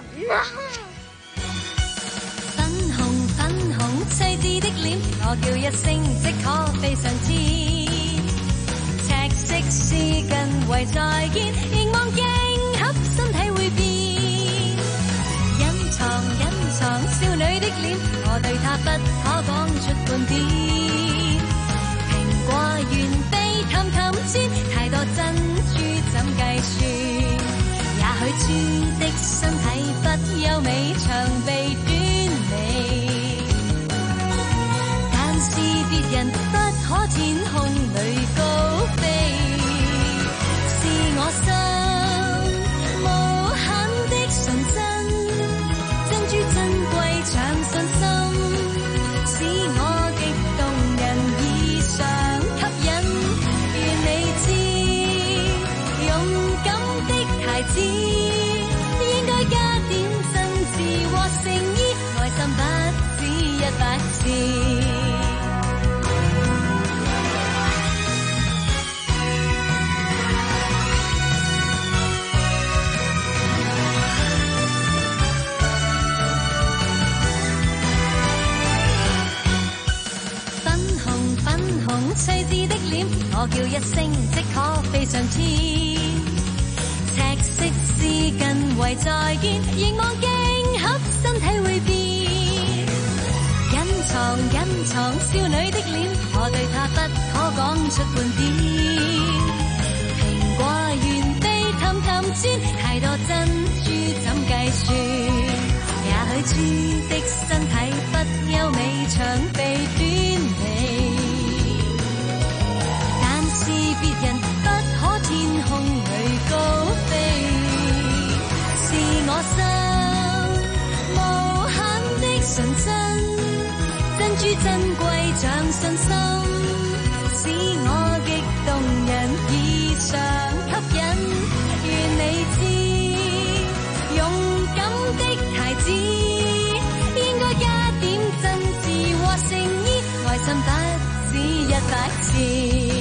粉紅粉紅細緻的臉，我叫一聲即可飛上天。赤色絲巾為再見，凝望鏡盒身體會變。隱藏隱藏少女的臉，我對她不可講出半點。蘋果園地氹氹轉，太多珍珠怎計算？也許豬的身體不優美，長臂短。但是別人不可天空裏高飛，是我心無限的純真，珍珠珍貴像信心，使我極動人異常吸引。願你知，勇敢的孩子應該加點真摯和誠意，愛心不止一百次。粉紅粉紅細緻的臉，我叫一聲即可飛上天。赤色絲巾為再見，凝望鏡盒身體會變。隱藏隱藏少女的臉，我對她不可講出半點。蘋果園地氹氹轉，太多珍珠怎計算？也許豬的身體不優美，長臂短尾，但是別人不可天空裏高飛，是我心無限的純真，珍珠珍貴像信心，使我極動人異常吸引。願你知，勇敢的孩子應該加點真摯和誠意，愛心不止次。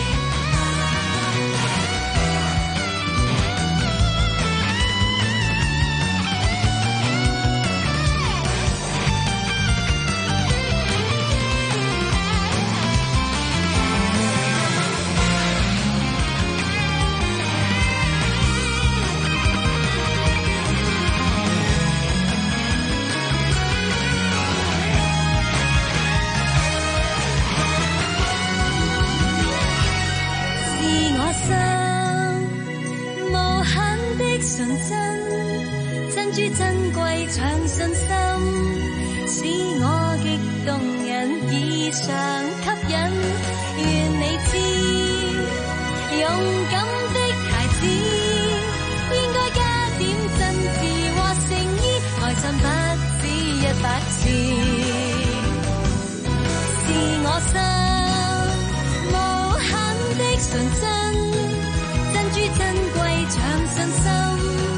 純真，珍珠珍貴長信心，使我極動人，異常吸引。願你知，勇敢的孩子應該加點真摯和誠意，愛心不止一百次。是我心無限的純真，珍珠珍貴長信心。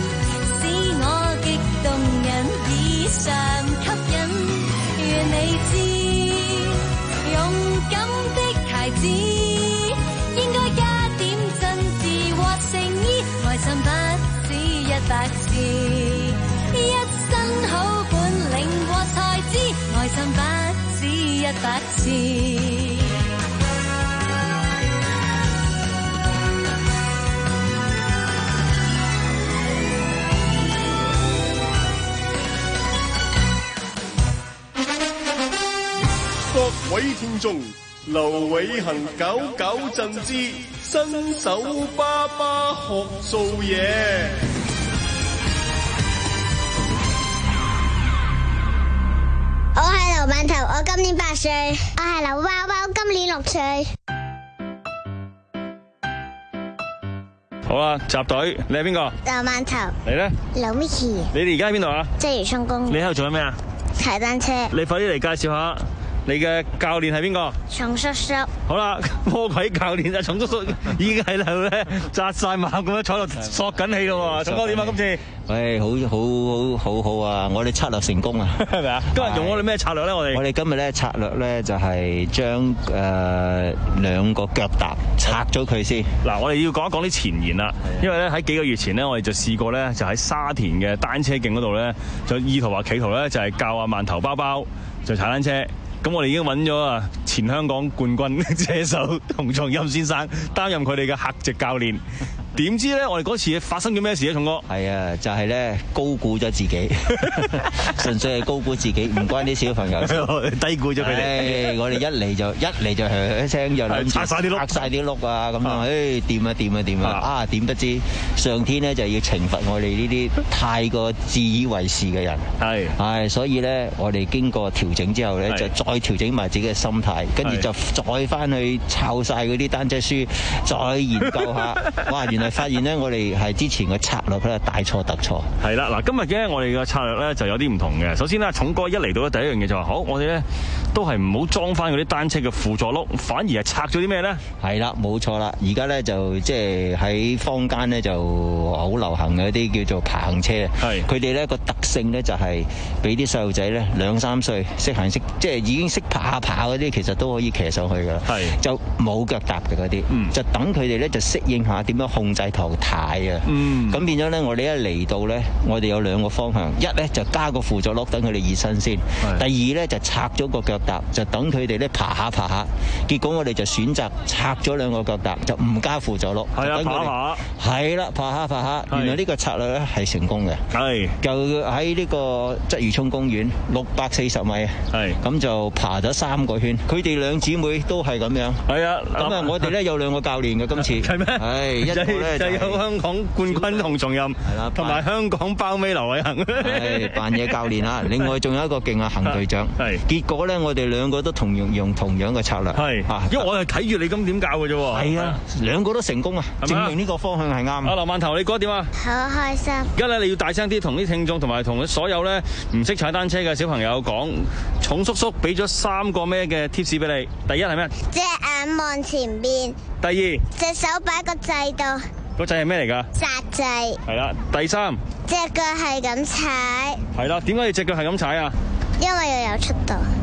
常吸引，願你知，勇敢的孩子應該加點真摯和誠意，愛心不止一百次，一身好本領和才智，愛心不止一百次。 各位聽眾，劉偉恒九九震之新手爸爸學做嘢。 我係劉饅頭，我今年八歲。我係劉包包，今年六歲。 好啦，集隊，你係邊個？ 劉饅頭。 你咧？ 劉 Micky。 你哋而家喺邊度啊？ 鰂魚涌公園。 你喺度做緊咩啊？ 踩單車。 你快啲嚟介紹下。你嘅教練係邊個？松叔叔。好啦，魔鬼教練啊，松叔叔已經喺度咧紮晒馬咁樣坐喺度索緊氣咯喎。松哥點啊？今次？ 喂，好好好好好啊！我哋策略成功啊， 係咪啊？今日用我哋咩策略咧？我哋我哋今日咧策略咧就係將誒兩個腳踏拆咗佢先。 嗱，我哋要講一講啲前言啦，因為咧喺幾個月前咧，我哋就試過咧，就喺沙田嘅單車徑嗰度咧，就意圖話企圖咧就係教阿饅頭包包就踩單車。咁我哋已經揾咗啊前香港冠軍車手洪松蔭先生擔任佢哋嘅客席教練。點知咧，我哋嗰次發生咗咩事咧，松哥？ 係啊，就係、是、咧高估咗自己，純粹係高估自己，唔關啲小朋友事， 低估咗佢哋。 我哋一嚟就一嚟就響聲就諗住拆晒啲碌， 拆晒啲碌啊咁樣，誒掂啊掂啊掂啊！啊點不知上天咧就要懲罰我哋呢啲太過自以為是嘅人。係係，所以咧我哋經過調整之後咧，就再調整埋自己嘅心態，跟住就再翻去抄晒嗰啲單車書，再研究下。哇！原來發現咧，我哋係之前嘅策略咧大錯特錯。 係啦，嗱，今日嘅我哋嘅策略咧就有啲唔同嘅。首先咧，重哥一嚟到咧，第一樣嘢就話好，我哋咧都係唔好裝翻嗰啲單車嘅輔助轆，反而係拆咗啲咩咧？ 係啦，冇錯啦。而家咧就即係喺坊間咧就好流行嘅一啲叫做爬行車。係，佢哋咧個特性咧就係俾啲細路仔咧兩三歲識行識，即係已經識爬下爬嗰啲，其實都可以騎上去噶啦。係，就冇腳踏嘅嗰啲，就等佢哋咧就適應下點樣控制頭軚啊。嗯，咁變咗咧，我哋一嚟到咧，我哋有兩個方向，一咧就加個輔助轆等佢哋熱身先，第二咧就拆咗個腳踏，就等佢哋咧爬下爬下。結果我哋就選擇拆咗兩個腳踏，就唔加輔助轆。係啊，爬下。係啦，爬下爬下。原來呢個策略咧係成功嘅。係。就喺呢個鰂魚涌公園六百四十米。係。咁就爬咗三個圈。佢哋兩姊妹都係咁樣。係啊。咁啊，我哋咧有兩個教練嘅今次。係咩？係一個咧就有香港冠軍洪松蔭，係啦，同埋香港包尾劉偉恒。係扮嘢教練啊！另外仲有一個勁啊，行隊長。係。結果咧，我哋兩個都同樣用同樣嘅策略。係。啊，因為我係睇住你咁點教嘅啫喎。係啊，兩個都成功啊，證明呢個方向係啱。阿劉饅頭，你覺得點啊？ 好開心。 而家咧，你要大聲啲同啲聽眾同埋同所有咧唔識踩單車嘅小朋友講，重叔叔俾咗三個咩嘅 tips 俾你？第一係咩？ 隻眼望前邊。 第二。 隻手擺個掣度。 個掣係咩嚟噶？ 剎掣。係啦。第三。 隻腳係咁踩。 係啦。點解你隻腳係咁踩啊？ 因為要有速度。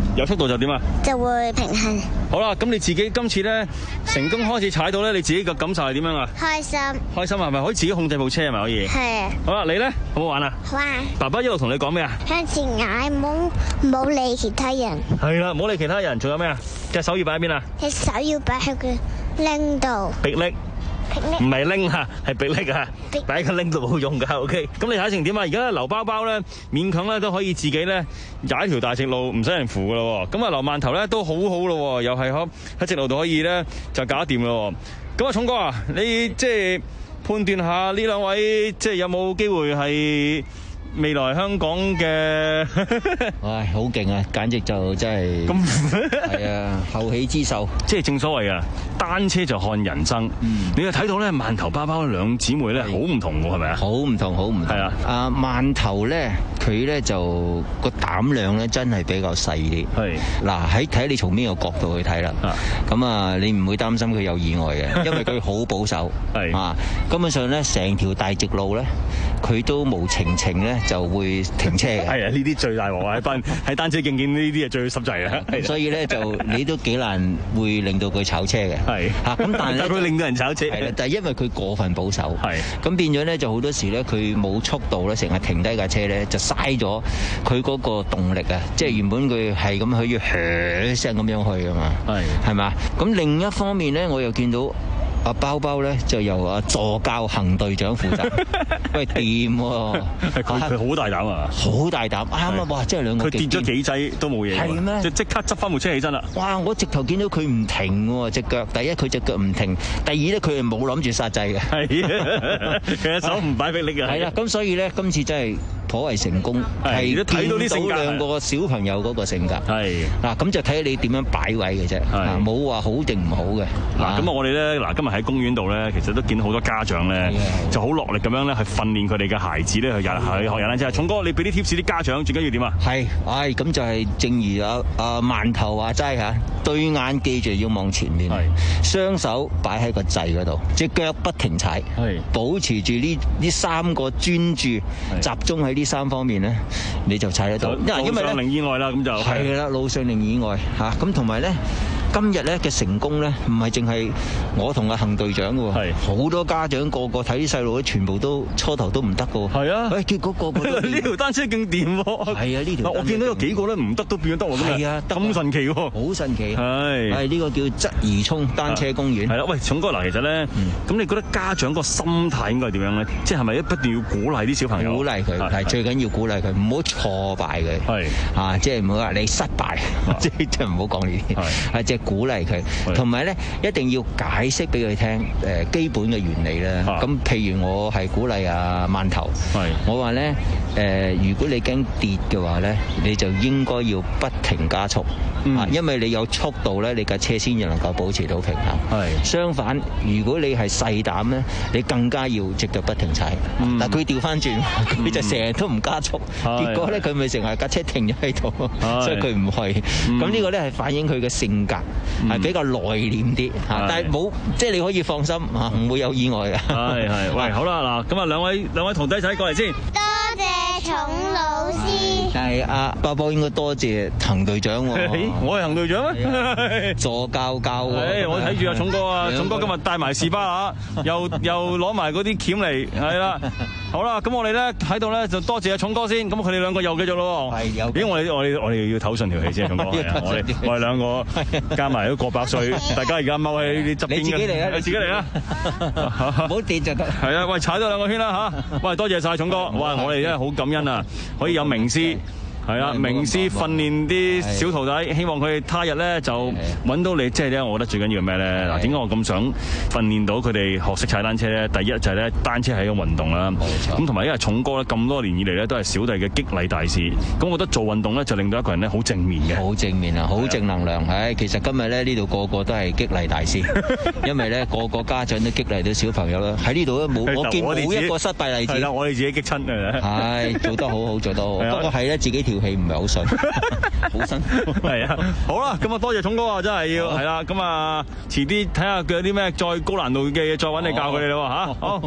有速度就點啊？ 就會平衡。 好啦，咁你自己今次咧成功開始踩到咧，你自己嘅感受係點樣啊？ 開心。 開心係咪可以自己控制部車係咪可以？ 係啊。 好啦，你咧好唔好玩啊？ 好啊。 爸爸一路同你講咩啊？ 向前嗌，唔好唔好理其他人。 係啦，唔好理其他人，仲有咩啊？隻手要擺喺邊啊？ 隻手要擺喺佢拎度。 迫力。唔係拎啊，係迫力啊！擺喺個拎度冇用噶 ，OK。咁你睇成點啊？而家劉包包咧，勉強咧都可以自己咧踩一條大直路，唔使人扶噶咯。咁啊，劉饅頭咧都好好咯，又係可喺直路度可以咧就搞掂咯。咁啊，聰哥啊，你即係判斷下呢兩位即係有冇機會係未來香港嘅？ 唉，好勁啊！簡直就真係咁係啊，後起之秀。 即係正所謂啊，單車就看人生。嗯，你又睇到咧，饅頭包包兩姊妹咧，好唔同喎，係咪啊？ 好唔同，好唔同。係啊，啊饅頭咧，佢咧就個膽量咧，真係比較細啲。係嗱，喺睇你從邊個角度去睇啦。咁啊，你唔會擔心佢有意外嘅，因為佢好保守。係啊，根本上咧，成條大直路咧，佢都無情情咧就會停車嘅。 係啊，呢啲最大鑊啊！喺單喺單車徑見呢啲係最濕滯啊！ 所以咧就你都幾難會令到佢炒車嘅。係嚇，咁但係咧佢令到人炒車。 係啦，但係因為佢過分保守。係咁變咗咧，就好多時咧佢冇速度咧，成日停低架車咧，就嘥咗佢嗰個動力啊！即係原本佢係咁可以噓聲咁樣去㗎嘛。係係嘛？咁另一方面咧，我又見到。阿包包咧就由阿助教行隊長負責，喂掂喎， 佢佢好大膽啊， 好大膽啱啊！哇，真係兩個佢跌咗幾劑都冇嘢， 係咩？ 就即刻執翻部車起身啦！ 哇！我直頭見到佢唔停喎隻腳，第一佢隻腳唔停，第二咧佢係冇諗住剎掣嘅， 係佢隻手唔擺迫力嘅， 係啦。咁所以咧今次真係頗為成功，係都睇到啲性格， 兩個小朋友嗰個性格係嗱， 咁就睇你點樣擺位嘅啫，冇話好定唔好嘅。 嗱，咁啊我哋咧嗱今日喺公園度咧，其實都見到好多家長咧，就好落力咁樣咧去訓練佢哋嘅孩子咧去踩去學踩單車。聰哥，你俾啲 tips 啲家長最緊要點啊？係， 唉，咁就係正如阿阿饅頭話齋嚇，對眼記住要望前面，雙手擺喺個掣嗰度，隻腳不停踩，保持住呢呢三個專注集中喺呢三方面咧，你就踩得到。 因為咧，路上零意外啦，咁就係啦，路上零意外嚇。咁同埋咧，今日咧嘅成功咧，唔係淨係我同阿行隊長嘅喎，好多家長個個睇啲細路咧，全部都初頭都唔得嘅喎。係啊，喂，結果個個都呢條單車勁掂喎。 係啊，呢條我見到有幾個咧唔得都變咗得喎。 係啊， 咁神奇喎， 好神奇。 係係呢個叫鰂魚涌單車公園。 係啦，喂，聰哥嗱，其實咧，咁你覺得家長個心態應該係點樣咧？即係係咪不斷要鼓勵啲小朋友？ 鼓勵佢係最緊要鼓勵佢，唔好挫敗佢。係啊，即係唔好話你失敗，即係即係唔好講呢啲。係即係鼓勵佢。同埋咧，一定要解釋俾佢聽誒基本嘅原理啦。咁譬如我係鼓勵啊饅頭，我話咧誒，如果你驚跌嘅話咧，你就應該要不停加速，啊，因為你有速度咧，你架車先至能夠保持到平衡。係相反，如果你係細膽咧，你更加要隻腳不停踩。但佢調翻轉，佢就成日都唔加速，結果咧佢咪成日架車停咗喺度，所以佢唔去。咁呢個咧係反映佢嘅性格係比較內斂啲嚇，但係冇即係你可以放心嚇，唔會有意外嘅。 係係，喂，好啦嗱，咁啊兩位兩位徒弟仔過嚟先。 多謝聰老師。 但係阿包包應該多謝行隊長喎。 我係行隊長咩？ 助教教喎。 我睇住阿聰哥啊，聰哥今日帶埋士巴拿，又又攞埋嗰啲鉗嚟，係啦。好啦，咁我哋咧喺度咧就多謝阿聰哥先，咁佢哋兩個又繼續咯。係有。咦，我哋我哋我哋要唞順條氣先，聰哥。我哋我哋兩個加埋都過百歲，大家而家踎喺呢啲側邊嘅。你自己嚟啊！你自己嚟啊！ 唔好跌就得。 係啊，喂，踩多兩個圈啦嚇！喂，多謝晒聰哥。哇，我哋真係好感恩啊，可以有名師。係啊，名師訓練啲小徒弟，希望佢哋他日咧就揾到你。即係咧，我覺得最緊要係咩咧？嗱，點解我咁想訓練到佢哋學識踩單車咧？第一就係咧，單車係一個運動啦。咁同埋因為聰哥咧咁多年以嚟咧都係小弟嘅激勵大使。咁我覺得做運動咧就令到一個人咧好正面嘅。 好正面啊！好正能量。唉，其實今日咧呢度個個都係激勵大師，因為咧個個家長都激勵到小朋友啦。喺呢度咧冇，我見冇一個失敗例子。 係啦，我哋自己激親嘅。 係做得好好，做得好。不過係咧，自己條氣唔係好順，好辛苦。係啊，好啦，咁啊多謝聰哥啊，真係要係啦，咁啊遲啲睇下佢有啲咩再高難度嘅嘢，再揾你教佢哋啦嚇。好。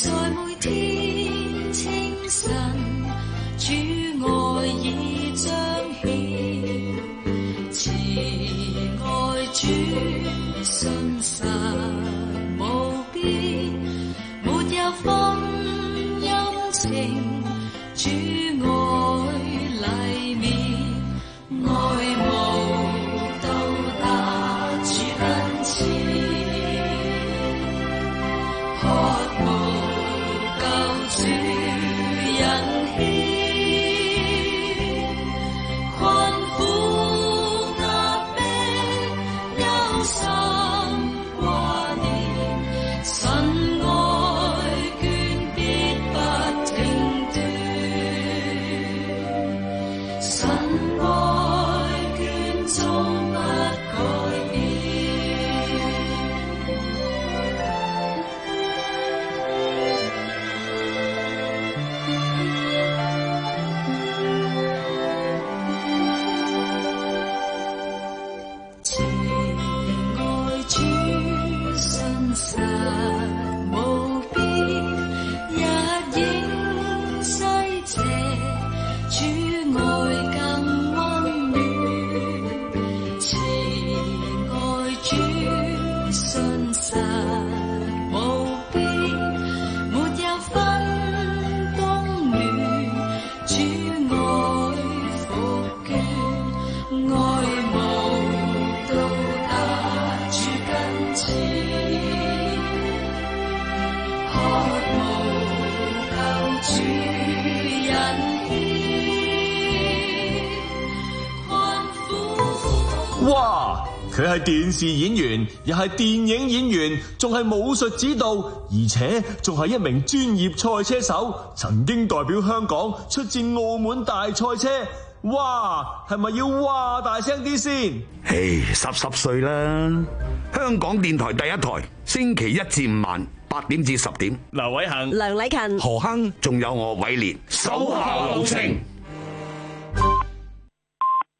在每天清晨，主愛已彰顯，慈愛主信實無邊，沒有分陰晴，主愛黎面，愛慕到達主跟前。渴慕救主引牽，困苦壓迫憂心掛念，神愛眷必不停斷，神愛眷終不改變。實無邊，日影西斜，主愛更溫暖，慈愛主信實無邊，沒有分冬暖，主愛復眷，愛慕到達主跟前。主引牽， 哇！佢係電視演員，又係電影演員，仲係武術指導，而且仲係一名專業賽車手，曾經代表香港出戰澳門大賽車。哇！係咪要哇大聲啲先？ 唉，濕濕碎啦！香港電台第一台，星期一至五晚八點至十點， 劉偉恒、 梁禮勤、何亨，仲有我偉烈，手下留情。